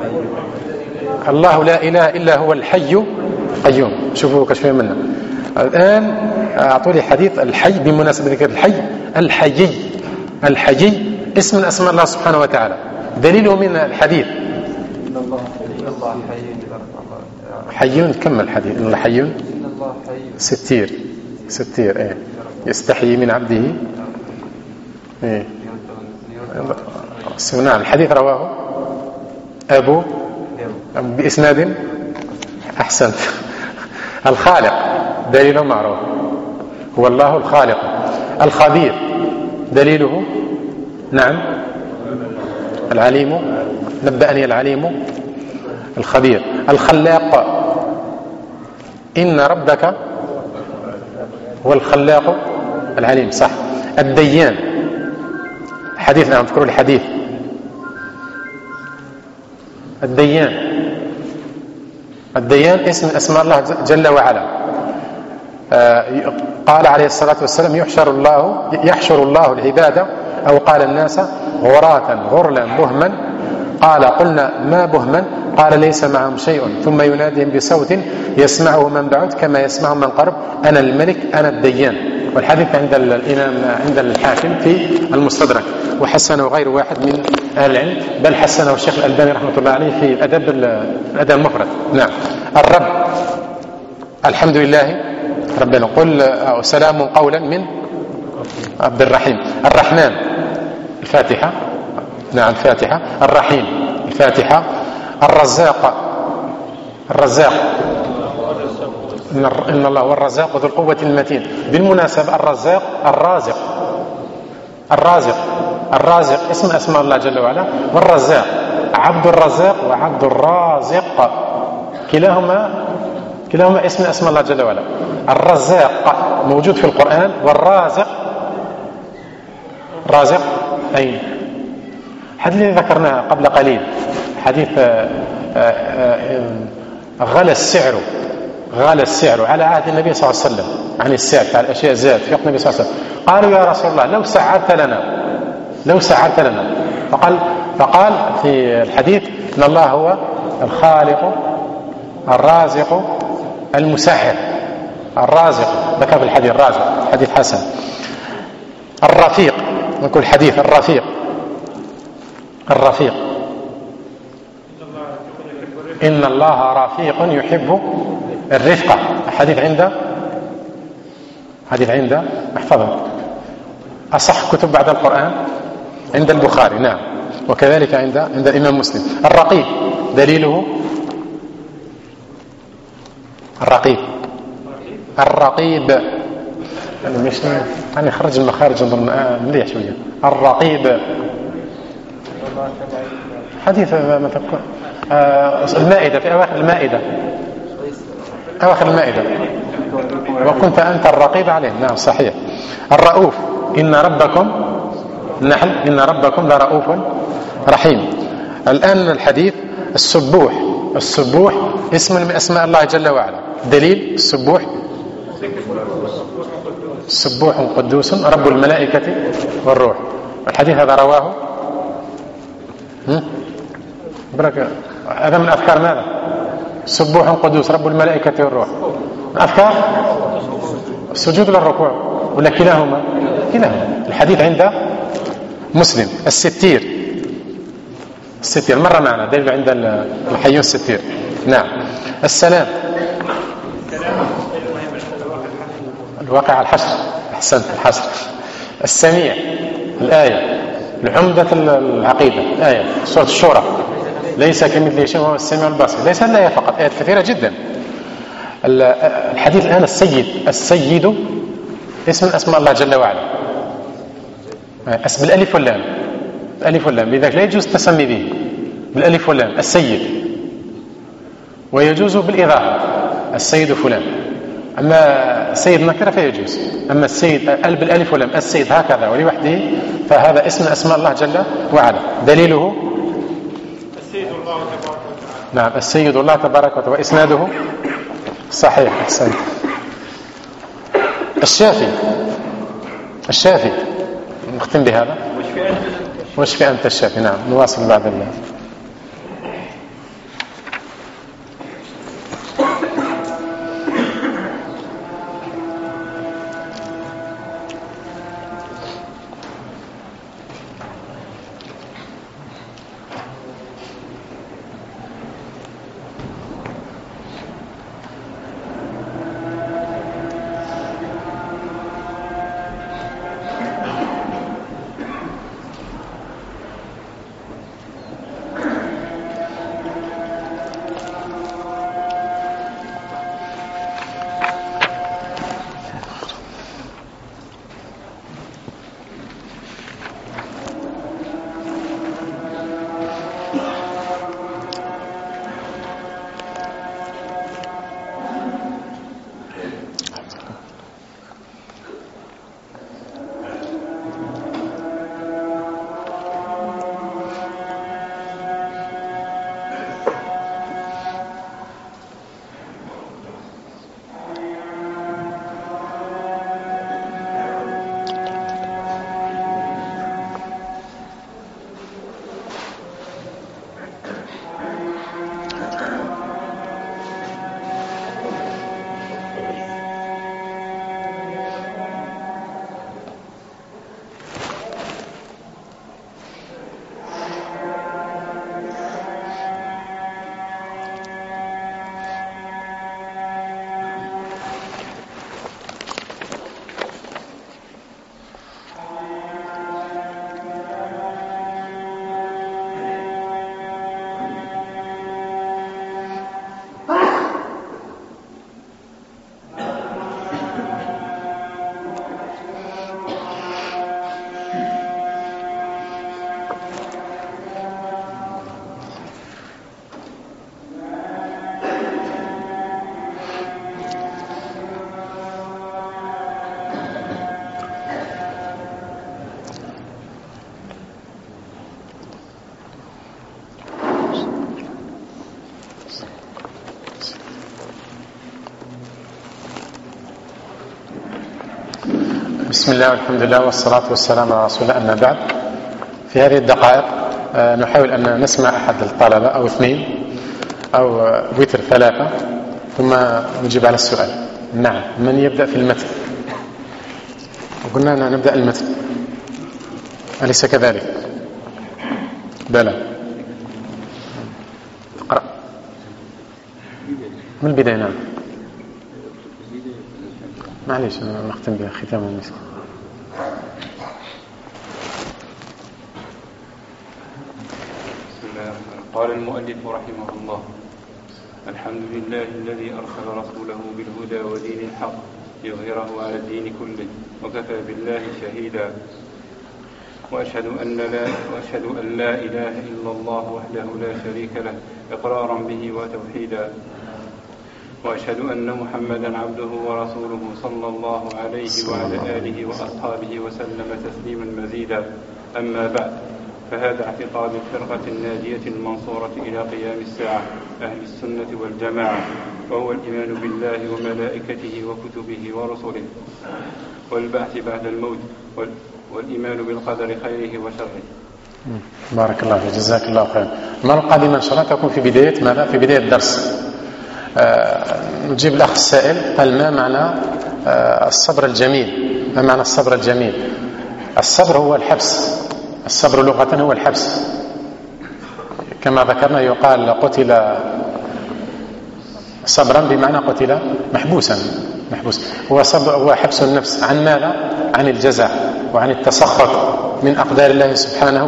الله لا إله إلا هو الحي القيوم. شوفوا كشفين منا. الآن أعطوا لي حديث الحي بمناسبة ذكر الحي. الحيي، الحيي اسم من أسماء الله سبحانه وتعالى. دليله من الحديث حي. كمل الحديث. إن الله حي ستير، ستير. إيه، يستحيي من عبده. إيه، نعم. الحديث رواه أبو بإسناد أحسنت. الخالق دليله معروف، هو الله الخالق. الخبير دليله نعم العليم، نبأني العليم الخبير. الخلاق، إن ربك هو الخلاق العليم، صح. الديان، حديث، نعم اذكروا الحديث. الديان، الديان اسم من أسماء الله جل وعلا. قال عليه الصلاة والسلام يحشر الله العباد، أو قال الناس غراة غرلا بهما. قال قلنا ما بهما؟ قال ليس معهم شيء، ثم يناديهم بصوت يسمعه من بعد كما يسمعه من قرب، أنا الملك أنا الديان. والحديث عند الإمام عند الحاكم في المستدرك، وحسنه غير واحد من أهل العلم، بل حسنه الشيخ الألباني رحمة الله عليه في الأدب المفرد. نعم. الرب، الحمد لله ربنا. قل سلام قولا من عبد الرحيم. الرحمن، الفاتحة، نعم الفاتحة. الرحيم، الفاتحة. الرزاق، الرزاق، إن الله هو الرزاق ذو القوة المتين. بالمناسبة الرزاق، الرازق، الرازق، الرازق اسم أسماء الله جل وعلا. والرزاق، عبد الرزاق وعبد الرازق، كلاهما اسم أسماء الله جل وعلا. الرزاق موجود في القرآن، والرازق، رازق أين؟ حديث الذي ذكرناه قبل قليل، حديث غلى السعر على عهد النبي صلى الله عليه وسلم، عن السعر على الأشياء زاد في وقت النبي صلى الله عليه وسلم. قالوا يا رسول الله لو سعرت لنا. فقال في الحديث إن الله هو الخالق الرازق المسعر. الرازق ذكر في الحديث الرازق، حديث حسن. الرفيق، نقول حديث الرفيق، الرفيق، إن الله رفيق يحب الرفقة. حديث عند احفظه. أصح كتب بعد القرآن عند البخاري، نعم، وكذلك عند الإمام مسلم. الرقيب دليله الرقيب. أنا خرج المخارج مليح شوية. الرقيب، حديث ما تكون المائدة، في أواخر المائدة، أواخر المائدة. وكنت أنت الرقيب عليهم. نعم صحيح. الرؤوف، إن ربكم النحل إن ربكم لرؤوف رحيم. الآن الحديث السبوح. السبوح اسم من أسماء الله جل وعلا. دليل السبوح: سبوح قدوس رب الملائكة والروح. الحديث هذا رواه بركة. هذا من أذكار ماذا؟ سبوح قدوس رب الملائكة والروح. من أذكار السجود للركوع ولا كلاهما؟ كلاهما. الحديث عند مسلم. الستير، الستير مرة معنا دليل عند الحي الستير. نعم. السلام، الواقع الحشر. أحسنت، الحشر. السميع، الآية العمدة العقيدة، الآية سورة الشورى: ليس كمثله شيء وهو السميع البصير. ليس الآية فقط، آيات كثيرة جدا. الحديث الآن السيد. السيد اسم من أسماء الله جل وعلا، اسم بالألف واللام، الألف واللام، لذلك لا يجوز التسمي به بالألف واللام السيد، ويجوز بالإضافة السيد فلان. أما السيد نكرة فيجوز، أما السيد بالألف واللام السيد هكذا ولوحده فهذا اسم من أسماء الله جل وعلا. دليله السيد الله تبارك وتعالى. نعم، السيد الله تبارك وتعالى، وإسناده صحيح. أحسنت. الشافي، الشافي نختم بهذا. واشفي أنت الشافي. نعم، نواصل بعد الله. بسم الله والحمد لله والصلاة والسلام على رسول الله. أما بعد، في هذه الدقائق نحاول أن نسمع أحد الطلبة أو اثنين أو وتر ثلاثة ثم نجيب على السؤال. نعم، من يبدأ في المتن؟ وقلنا أن نبدأ المتن، أليس كذلك؟ بلى، اقرأ من البداية. نعم، معليش نختم بها ختام المسك. قال المؤلف رحمه الله: الحمد لله الذي أرسل رسوله بالهدى ودين الحق ليظهره على الدين كله وكفى بالله شهيدا. وأشهد أن لا إله إلا الله وحده لا شريك له إقرارا به وتوحيدا، وأشهد أن محمدا عبده ورسوله صلى الله عليه وعلى آله وأصحابه وسلم تسليما مزيدا. أما بعد، فهذا اعتقاد الفرقة الناجية المنصورة إلى قيام الساعة أهل السنة والجماعة، وهو الإيمان بالله وملائكته وكتبه ورسله والبعث بعد الموت والإيمان بالقدر خيره وشره. بارك الله فيك، جزاك الله خير. المرة القادمة إن شاء الله تكون في بداية ماذا؟ في بداية الدرس. نجيب الأخ السائل قال: ما معنى الصبر الجميل؟ ما معنى الصبر الجميل؟ الصبر هو الحبس، الصبر لغة هو الحبس، كما ذكرنا يقال قتل صبرا بمعنى قتل محبوسا. هو حبس النفس عن ماذا؟ عن الجزع وعن التسخط من أقدار الله سبحانه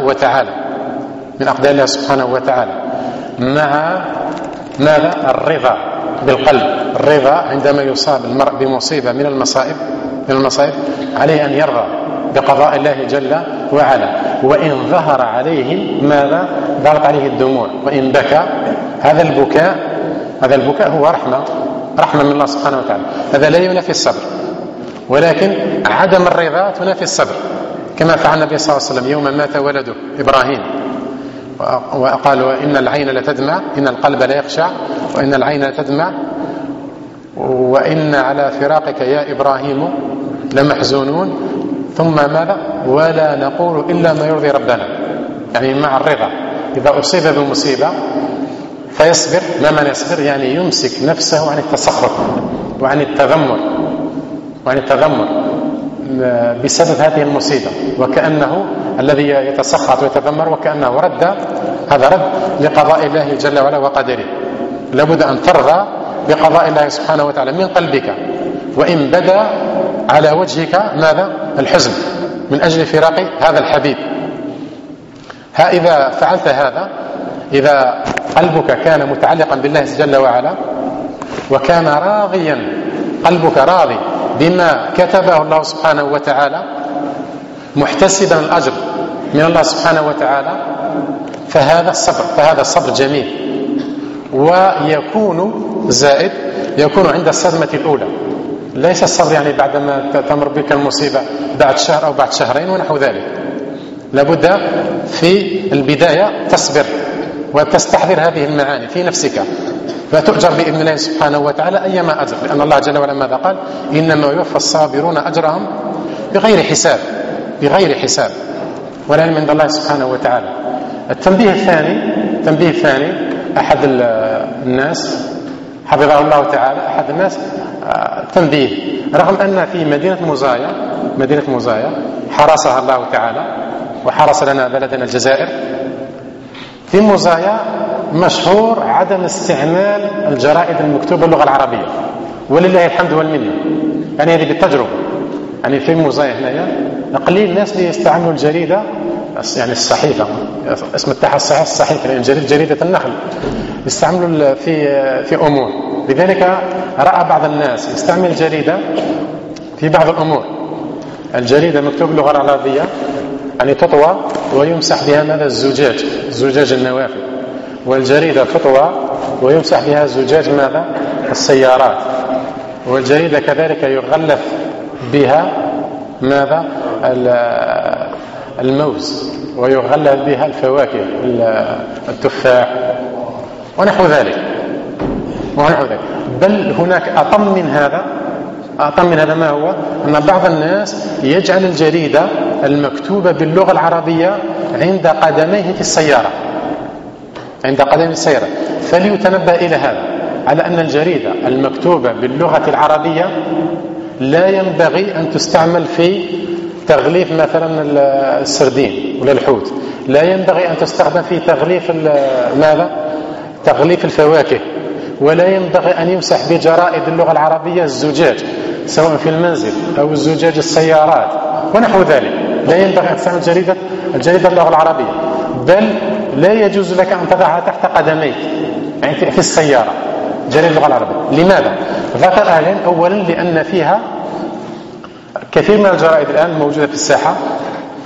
وتعالى، مع ماذا؟ الرضا بالقلب. الرضا عندما يصاب المرء بمصيبة من المصائب عليه أن يرضى بقضاء الله جل وعلا، وإن ظهر عليه ماذا؟ ضرب عليه الدموع، وإن بكى هذا البكاء هو رحمة من الله سبحانه وتعالى. هذا لا ينافي الصبر، ولكن عدم الرضا تنافي الصبر، كما فعل النبي صلى الله عليه وسلم يوم مات ولده إبراهيم، وقال: إن العين لتدمع، إن القلب لا يخشع، وإن العين لتدمع، وإن على فراقك يا إبراهيم لمحزونون، ثم ماذا؟ ولا نقول إلا ما يرضي ربنا. يعني مع الرضا، إذا أصيب بمصيبة فيصبر. ما معنى يصبر؟ يعني يمسك نفسه عن التسخط وعن التذمر بسبب هذه المصيبة، وكأنه الذي يتسخط ويتذمر وكأنه هذا رد لقضاء الله جل وعلا وقدره. لابد أن ترضى بقضاء الله سبحانه وتعالى من قلبك، وإن بدا على وجهك ماذا؟ الحزن من أجل فراق هذا الحبيب. إذا فعلت هذا، إذا قلبك كان متعلقا بالله جل وعلا، وكان قلبك راضي بما كتبه الله سبحانه وتعالى، محتسبا الأجر من الله سبحانه وتعالى، فهذا الصبر جميل، ويكون زائد، يكون عند الصدمة الأولى. ليس الصبر يعني بعدما تمر بك المصيبة بعد شهر أو بعد شهرين ونحو ذلك. لابد في البداية تصبر وتستحضر هذه المعاني في نفسك، فتؤجر بإذن الله سبحانه وتعالى أيما أجر، لأن الله جل وعلا ماذا قال؟ إنما يوفى الصابرون أجرهم بغير حساب ولا من الله سبحانه وتعالى. التنبيه الثاني أحد الناس حفظه الله تعالى، أحد الناس تنبيه، رغم أن في مدينة مزايا حرسها الله تعالى وحرس لنا بلدنا الجزائر، في مزايا مشهور عدم استعمال الجرائد المكتوبة باللغة العربية، ولله الحمد والمنة. يعني هذه بالتجربة، يعني في مزايا هنايا قليل الناس اللي يستعملوا الجريدة، يعني الصحيفة، اسم التحصيح الصحيفة، يعني جريدة النخل، يستعملوا في أمور. لذلك رأى بعض الناس يستعمل الجريدة في بعض الأمور. الجريدة مكتوب باللغة العربية يعني تطوى ويمسح بها ماذا؟ زجاج النوافذ. والجريدة تطوى ويمسح بها زجاج ماذا؟ السيارات. والجريدة كذلك يغلف بها ماذا؟ الموز، ويغلف بها الفواكه، التفاح ونحو ذلك. بل هناك أطم من هذا ما هو؟ أن بعض الناس يجعل الجريدة المكتوبة باللغة العربية عند قدميه في السيارة، فليتنبه إلى هذا، على أن الجريدة المكتوبة باللغة العربية لا ينبغي أن تستعمل في تغليف مثلا السردين ولا الحوت، لا ينبغي أن تستخدم في تغليف تغليف الفواكه، ولا ينبغي أن يمسح بجرائد اللغة العربية الزجاج سواء في المنزل أو الزجاج السيارات ونحو ذلك. لا ينبغي أن تستعمل الجريدة اللغة العربية، بل لا يجوز لك أن تضعها تحت قدميك، يعني في السيارة جريدة اللغة العربية. لماذا؟ ذكر أهلين. أولا لأن فيها كثير من الجرائد الآن موجودة في الساحة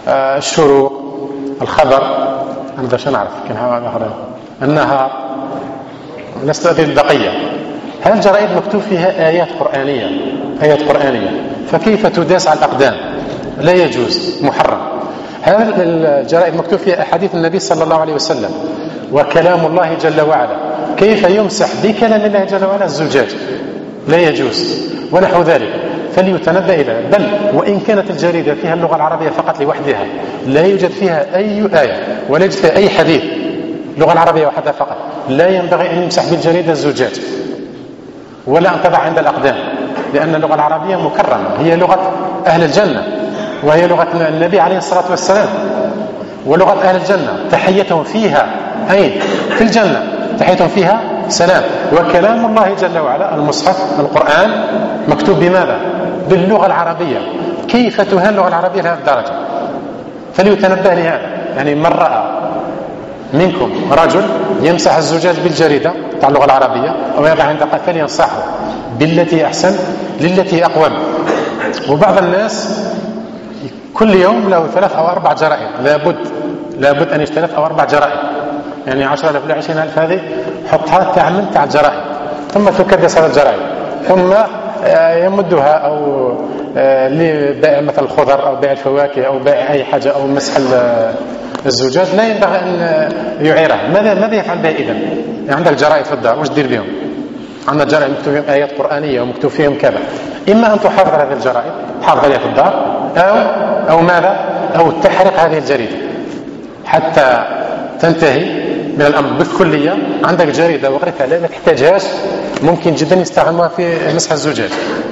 الشروق، الخبر، أنا باش نعرف النهار، نستأذن البقية. هذه الجرائد مكتوب فيها آيات قرآنية، فكيف تداس على الأقدام؟ لا يجوز، محرم. هذه الجرائد مكتوب فيها أحاديث النبي صلى الله عليه وسلم وكلام الله جل وعلا، كيف يمسح بكلام الله جل وعلا الزجاج؟ لا يجوز، ونحو ذلك. فليتنبه إلى، بل وإن كانت الجريدة فيها اللغة العربية فقط لوحدها، لا يوجد فيها أي آية ولا يوجد فيها أي حديث، اللغة العربية وحدها فقط، لا ينبغي أن يمسح بالجريدة الزجاج ولا أن تضع عند الأقدام، لأن اللغة العربية مكرمة، هي لغة أهل الجنة، وهي لغة النبي عليه الصلاة والسلام، ولغة أهل الجنة تحيتهم فيها أين؟ في الجنة، تحيتهم فيها سلام. وكلام الله جل وعلا المصحف القرآن مكتوب بماذا؟ باللغة العربية. كيف تهان اللغة العربية لهذه الدرجة؟ فليتنبه لهذا. يعني من رأى منكم رجل يمسح الزجاج بالجريدة بتاع اللغة العربية أو يضع عند قفل، ينصحه بالتي أحسن للتي أقوم. وبعض الناس كل يوم له 3 أو 4 جرائد، لابد أن يشتري 3 أو 4 جرائد، يعني 10,000 ولا 20,000 هذه حطها تعمل تاع الجرائد، ثم تكدس هذا الجرائد، ثم يمدها أو لبائع مثل الخضر أو بائع الفواكه أو بائع أي حاجة أو مسح الزجاج، لا ينبغي أن يعيرها. ماذا يفعل بها إذن؟ يعني عندك جرائد في الدار، وش تدير بهم؟ عندنا جرائد مكتوب فيهم آيات قرآنية ومكتوب فيهم كذا، إما أن تحافظ هذه الجرائد، حافظ عليها في الدار، أو ماذا؟ أو تحرق هذه الجريدة حتى تنتهي من الأمر بالكلية. عندك جريدة وغيرها لا تحتاجهاش، ممكن جدا يستخدمها في مسح الزجاج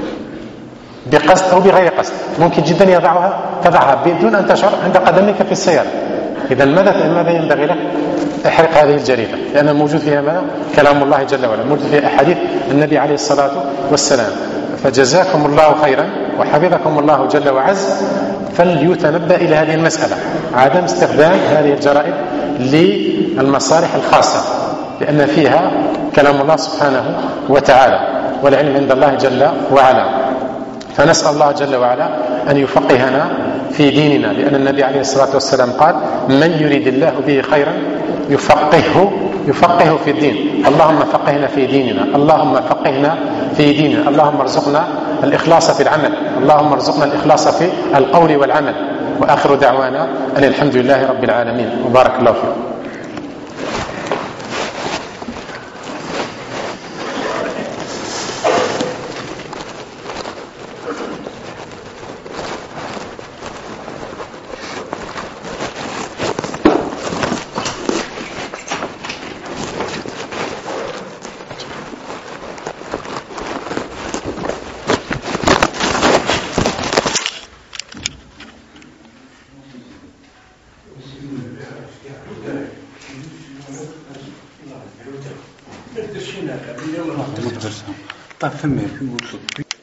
بقصد أو بغير قصد، ممكن جدا تضعها بدون أن تشعر عند قدمك في السيارة. إذا ماذا ينبغي لك؟ احرق هذه الجريدة، لأن موجود فيها ماذا؟ كلام الله جل وعلا، موجود فيها أحاديث النبي عليه الصلاة والسلام. فجزاكم الله خيرا وحفظكم الله جل وعز. فليتنبه إلى هذه المسألة، عدم استخدام هذه الجرائد للمصالح الخاصة، لأن فيها كلام الله سبحانه وتعالى، والعلم عند الله جل وعلا. فنسأل الله جل وعلا أن يفقهنا في ديننا، لأن النبي عليه الصلاة والسلام قال: من يريد الله به خيرا يفقهه في الدين. اللهم فقهنا في ديننا، اللهم فقهنا في ديننا، اللهم ارزقنا الإخلاص في العمل، اللهم ارزقنا الإخلاص في القول والعمل. وآخر دعوانا أن الحمد لله رب العالمين، وبارك الله فيكم. طيب فهمي